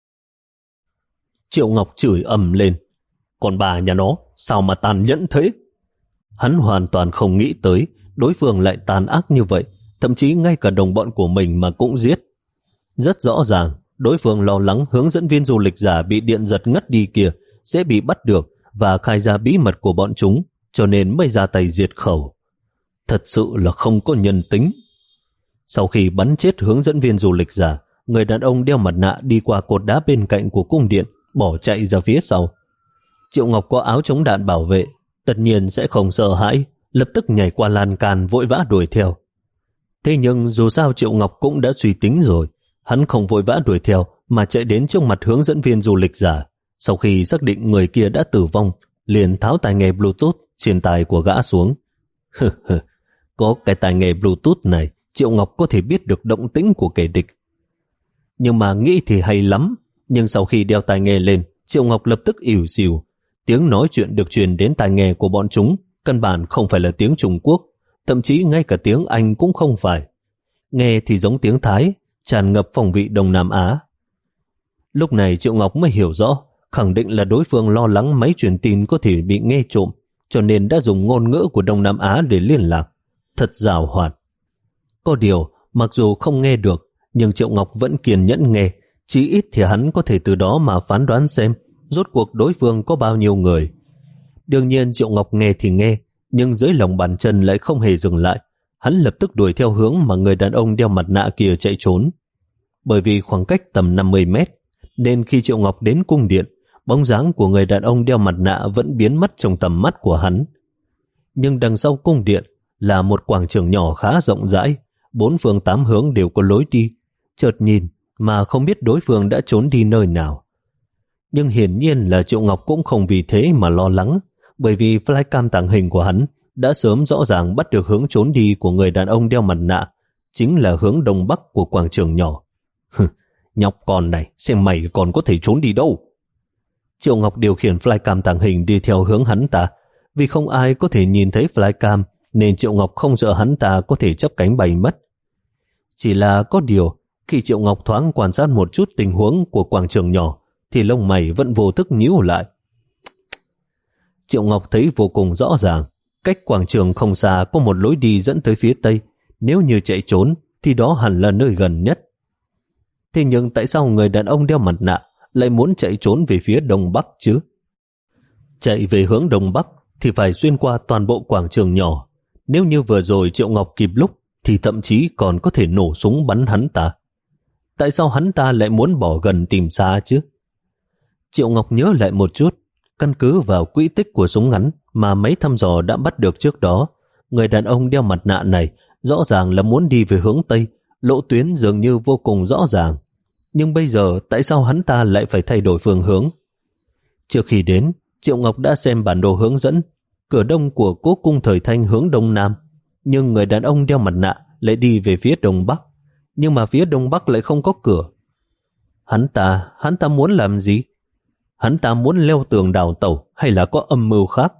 S1: Triệu Ngọc chửi ầm lên: "Còn bà nhà nó, sao mà tàn nhẫn thế?" Hắn hoàn toàn không nghĩ tới đối phương lại tàn ác như vậy, thậm chí ngay cả đồng bọn của mình mà cũng giết. Rất rõ ràng, đối phương lo lắng hướng dẫn viên du lịch giả bị điện giật ngất đi kia sẽ bị bắt được và khai ra bí mật của bọn chúng, cho nên mới ra tay diệt khẩu. Thật sự là không có nhân tính. Sau khi bắn chết hướng dẫn viên du lịch giả, người đàn ông đeo mặt nạ đi qua cột đá bên cạnh của cung điện, bỏ chạy ra phía sau. Triệu Ngọc có áo chống đạn bảo vệ, tất nhiên sẽ không sợ hãi, lập tức nhảy qua lan can vội vã đuổi theo. Thế nhưng dù sao Triệu Ngọc cũng đã suy tính rồi, hắn không vội vã đuổi theo mà chạy đến trước mặt hướng dẫn viên du lịch giả. Sau khi xác định người kia đã tử vong, liền tháo tai nghe Bluetooth trên tai của gã xuống. Có cái tai nghe Bluetooth này Triệu Ngọc có thể biết được động tĩnh của kẻ địch. Nhưng mà nghĩ thì hay lắm, nhưng sau khi đeo tai nghe lên, Triệu Ngọc lập tức ỉu xìu. Tiếng nói chuyện được truyền đến tai nghe của bọn chúng căn bản không phải là tiếng Trung Quốc, thậm chí ngay cả tiếng Anh cũng không phải. Nghe thì giống tiếng Thái, tràn ngập phong vị Đông Nam Á. Lúc này Triệu Ngọc mới hiểu rõ, khẳng định là đối phương lo lắng máy truyền tin có thể bị nghe trộm, cho nên đã dùng ngôn ngữ của Đông Nam Á để liên lạc. Thật giàu hoạt. Có điều, mặc dù không nghe được, nhưng Triệu Ngọc vẫn kiên nhẫn nghe, chí ít thì hắn có thể từ đó mà phán đoán xem rốt cuộc đối phương có bao nhiêu người. Đương nhiên Triệu Ngọc nghe thì nghe, nhưng dưới lòng bàn chân lại không hề dừng lại. Hắn lập tức đuổi theo hướng mà người đàn ông đeo mặt nạ kia chạy trốn. Bởi vì khoảng cách tầm năm mươi mét, nên khi Triệu Ngọc đến cung điện, bóng dáng của người đàn ông đeo mặt nạ vẫn biến mất trong tầm mắt của hắn. Nhưng đằng sau cung điện là một quảng trường nhỏ khá rộng rãi, bốn phương tám hướng đều có lối đi. Chợt nhìn mà không biết đối phương đã trốn đi nơi nào. Nhưng hiển nhiên là Triệu Ngọc cũng không vì thế mà lo lắng, bởi vì flycam tàng hình của hắn đã sớm rõ ràng bắt được hướng trốn đi của người đàn ông đeo mặt nạ, chính là hướng đông bắc của quảng trường nhỏ. Nhóc con này, xem mày còn có thể trốn đi đâu. Triệu Ngọc điều khiển flycam tàng hình đi theo hướng hắn ta, vì không ai có thể nhìn thấy flycam nên Triệu Ngọc không sợ hắn ta có thể chắp cánh bay mất. Chỉ là có điều, khi Triệu Ngọc thoáng quan sát một chút tình huống của quảng trường nhỏ, thì lông mày vẫn vô thức nhíu lại. Triệu Ngọc thấy vô cùng rõ ràng, cách quảng trường không xa có một lối đi dẫn tới phía tây, nếu như chạy trốn thì đó hẳn là nơi gần nhất. Thế nhưng tại sao người đàn ông đeo mặt nạ lại muốn chạy trốn về phía đông bắc chứ? Chạy về hướng đông bắc thì phải xuyên qua toàn bộ quảng trường nhỏ. Nếu như vừa rồi Triệu Ngọc kịp lúc thì thậm chí còn có thể nổ súng bắn hắn ta. Tại sao hắn ta lại muốn bỏ gần tìm xa chứ? Triệu Ngọc nhớ lại một chút, căn cứ vào quỹ tích của súng ngắn mà mấy thăm dò đã bắt được trước đó, người đàn ông đeo mặt nạ này rõ ràng là muốn đi về hướng Tây, lộ tuyến dường như vô cùng rõ ràng. Nhưng bây giờ tại sao hắn ta lại phải thay đổi phương hướng? Trước khi đến, Triệu Ngọc đã xem bản đồ hướng dẫn, cửa đông của cố cung Thời Thanh hướng đông nam, nhưng người đàn ông đeo mặt nạ lại đi về phía đông bắc, nhưng mà phía đông bắc lại không có cửa. Hắn ta, hắn ta muốn làm gì? Hắn ta muốn leo tường đào tẩu hay là có âm mưu khác?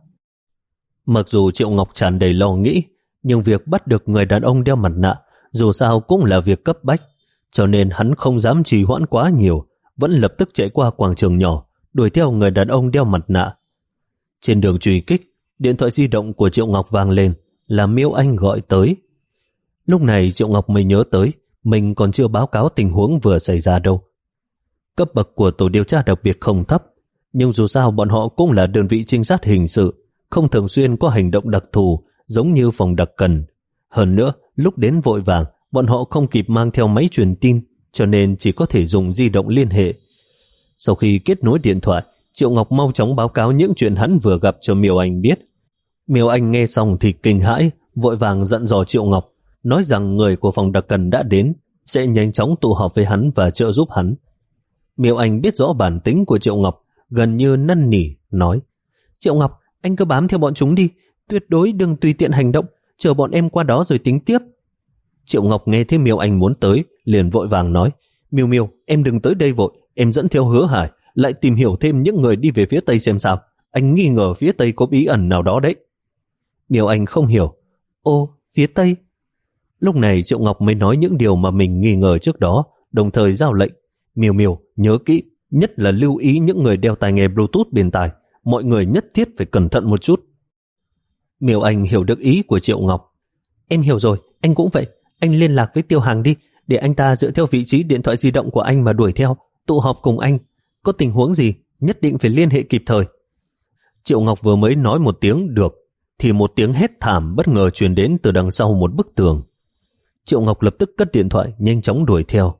S1: Mặc dù Triệu Ngọc tràn đầy lo nghĩ, nhưng việc bắt được người đàn ông đeo mặt nạ dù sao cũng là việc cấp bách, cho nên hắn không dám trì hoãn quá nhiều, vẫn lập tức chạy qua quảng trường nhỏ, đuổi theo người đàn ông đeo mặt nạ. Trên đường truy kích, điện thoại di động của Triệu Ngọc vang lên, là Miêu Anh gọi tới. Lúc này Triệu Ngọc mới nhớ tới, mình còn chưa báo cáo tình huống vừa xảy ra đâu. Cấp bậc của tổ điều tra đặc biệt không thấp, nhưng dù sao bọn họ cũng là đơn vị trinh sát hình sự, không thường xuyên có hành động đặc thù giống như phòng đặc cần. Hơn nữa, lúc đến vội vàng, bọn họ không kịp mang theo máy truyền tin, cho nên chỉ có thể dùng di động liên hệ. Sau khi kết nối điện thoại, Triệu Ngọc mau chóng báo cáo những chuyện hắn vừa gặp cho Miêu Anh biết. Miêu Anh nghe xong thì kinh hãi, vội vàng dặn dò Triệu Ngọc, nói rằng người của phòng đặc cần đã đến, sẽ nhanh chóng tụ họp với hắn và trợ giúp hắn. Miêu Anh biết rõ bản tính của Triệu Ngọc, gần như năn nỉ, nói: Triệu Ngọc, anh cứ bám theo bọn chúng đi, tuyệt đối đừng tùy tiện hành động, chờ bọn em qua đó rồi tính tiếp. Triệu Ngọc nghe thấy Miêu Anh muốn tới, liền vội vàng nói: Miêu Miêu, em đừng tới đây vội, em dẫn theo Hứa Hải, lại tìm hiểu thêm những người đi về phía Tây xem sao. Anh nghi ngờ phía Tây có bí ẩn nào đó đấy. Miêu Anh không hiểu. Ô, phía Tây? Lúc này Triệu Ngọc mới nói những điều mà mình nghi ngờ trước đó, đồng thời giao lệnh: Miêu Miêu, nhớ kỹ, nhất là lưu ý những người đeo tai nghe Bluetooth bên tai, mọi người nhất thiết phải cẩn thận một chút. Miêu Anh hiểu được ý của Triệu Ngọc. Em hiểu rồi, anh cũng vậy. Anh liên lạc với Tiêu Hàng đi, để anh ta dựa theo vị trí điện thoại di động của anh mà đuổi theo, tụ họp cùng anh. Có tình huống gì, nhất định phải liên hệ kịp thời. Triệu Ngọc vừa mới nói một tiếng được, thì một tiếng hét thảm bất ngờ truyền đến từ đằng sau một bức tường. Triệu Ngọc lập tức cất điện thoại, nhanh chóng đuổi theo.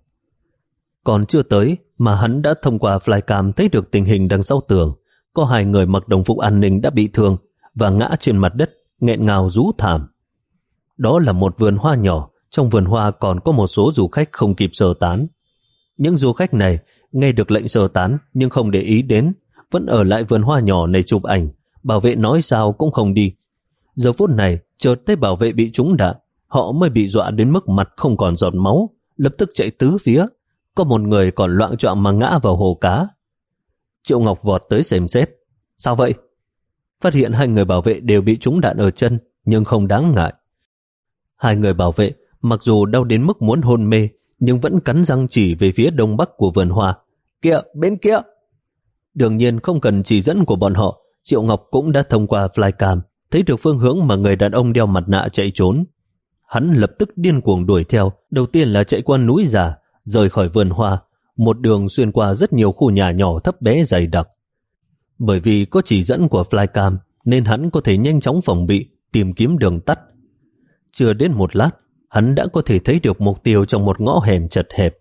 S1: Còn chưa tới mà hắn đã thông qua flycam thấy được tình hình đằng sau tường. Có hai người mặc đồng phục an ninh đã bị thương và ngã trên mặt đất, nghẹn ngào rú thảm. Đó là một vườn hoa nhỏ, trong vườn hoa còn có một số du khách không kịp sơ tán. Những du khách này nghe được lệnh sơ tán nhưng không để ý đến, vẫn ở lại vườn hoa nhỏ này chụp ảnh, bảo vệ nói sao cũng không đi. Giờ phút này chợt thấy bảo vệ bị trúng đạn, họ mới bị dọa đến mức mặt không còn giọt máu, lập tức chạy tứ phía. Có một người còn loạng choạng mà ngã vào hồ cá. Triệu Ngọc vọt tới xem xét. Sao vậy? Phát hiện hai người bảo vệ đều bị trúng đạn ở chân, nhưng không đáng ngại. Hai người bảo vệ mặc dù đau đến mức muốn hôn mê, nhưng vẫn cắn răng chỉ về phía đông bắc của vườn hoa. Kìa, bên kia! Đương nhiên không cần chỉ dẫn của bọn họ, Triệu Ngọc cũng đã thông qua flycam thấy được phương hướng mà người đàn ông đeo mặt nạ chạy trốn. Hắn lập tức điên cuồng đuổi theo, đầu tiên là chạy qua núi già, rời khỏi vườn hoa, một đường xuyên qua rất nhiều khu nhà nhỏ thấp bé dày đặc. Bởi vì có chỉ dẫn của flycam nên hắn có thể nhanh chóng phòng bị, tìm kiếm đường tắt. Chưa đến một lát, hắn đã có thể thấy được mục tiêu trong một ngõ hẻm chật hẹp.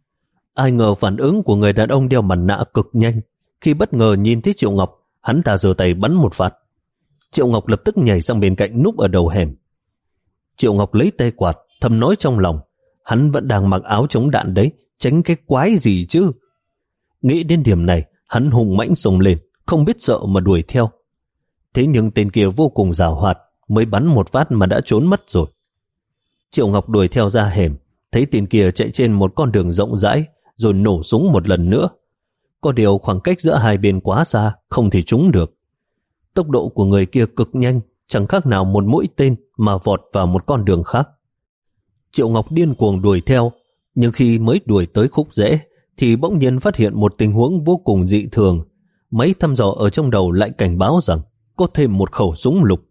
S1: Ai ngờ phản ứng của người đàn ông đeo mặt nạ cực nhanh. Khi bất ngờ nhìn thấy Triệu Ngọc, hắn ta giơ tay bắn một phát. Triệu Ngọc lập tức nhảy sang bên cạnh núp ở đầu hẻm. Triệu Ngọc lấy tay quạt, thầm nói trong lòng, hắn vẫn đang mặc áo chống đạn đấy, tránh cái quái gì chứ. Nghĩ đến điểm này, hắn hùng mãnh xông lên, không biết sợ mà đuổi theo. Thế nhưng tên kia vô cùng giàu hoạt, mới bắn một phát mà đã trốn mất rồi. Triệu Ngọc đuổi theo ra hẻm, thấy tên kia chạy trên một con đường rộng rãi, rồi nổ súng một lần nữa. Có điều khoảng cách giữa hai bên quá xa, không thể trúng được. Tốc độ của người kia cực nhanh, chẳng khác nào một mũi tên mà vọt vào một con đường khác. Triệu Ngọc điên cuồng đuổi theo, nhưng khi mới đuổi tới khúc rẽ, thì bỗng nhiên phát hiện một tình huống vô cùng dị thường. Máy thăm dò ở trong đầu lại cảnh báo rằng có thêm một khẩu súng lục.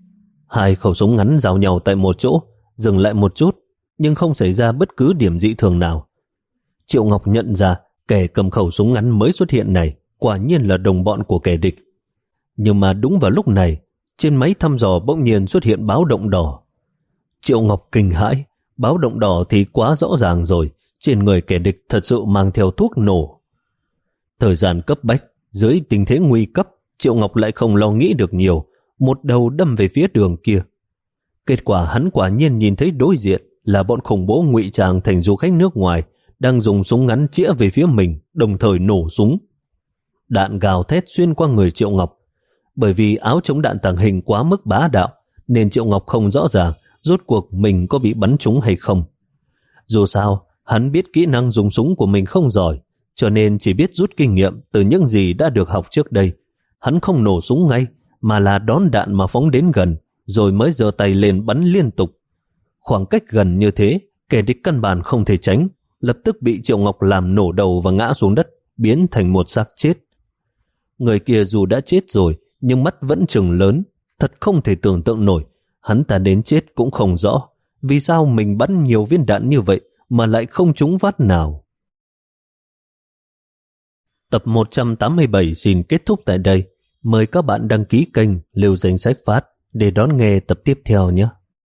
S1: Hai khẩu súng ngắn giao nhau tại một chỗ, dừng lại một chút, nhưng không xảy ra bất cứ điểm dị thường nào. Triệu Ngọc nhận ra kẻ cầm khẩu súng ngắn mới xuất hiện này quả nhiên là đồng bọn của kẻ địch. Nhưng mà đúng vào lúc này, trên máy thăm dò bỗng nhiên xuất hiện báo động đỏ. Triệu Ngọc kinh hãi, báo động đỏ thì quá rõ ràng rồi, trên người kẻ địch thật sự mang theo thuốc nổ. Thời gian cấp bách, dưới tình thế nguy cấp, Triệu Ngọc lại không lo nghĩ được nhiều, một đầu đâm về phía đường kia. Kết quả hắn quả nhiên nhìn thấy đối diện là bọn khủng bố ngụy trang thành du khách nước ngoài, đang dùng súng ngắn chĩa về phía mình, đồng thời nổ súng. Đạn gào thét xuyên qua người Triệu Ngọc. Bởi vì áo chống đạn tàng hình quá mức bá đạo, nên Triệu Ngọc không rõ ràng rốt cuộc mình có bị bắn trúng hay không. Dù sao, hắn biết kỹ năng dùng súng của mình không giỏi, cho nên chỉ biết rút kinh nghiệm từ những gì đã được học trước đây. Hắn không nổ súng ngay, mà là đón đạn mà phóng đến gần, rồi mới giơ tay lên bắn liên tục. Khoảng cách gần như thế, kẻ địch căn bản không thể tránh, lập tức bị Triệu Ngọc làm nổ đầu và ngã xuống đất, biến thành một xác chết. Người kia dù đã chết rồi, nhưng mắt vẫn trừng lớn, thật không thể tưởng tượng nổi, hắn ta đến chết cũng không rõ, vì sao mình bắn nhiều viên đạn như vậy mà lại không trúng phát nào. Tập một trăm tám mươi bảy xin kết thúc tại đây. Mời các bạn đăng ký kênh Liêu Danh Sách Phát để đón nghe tập tiếp theo nhé.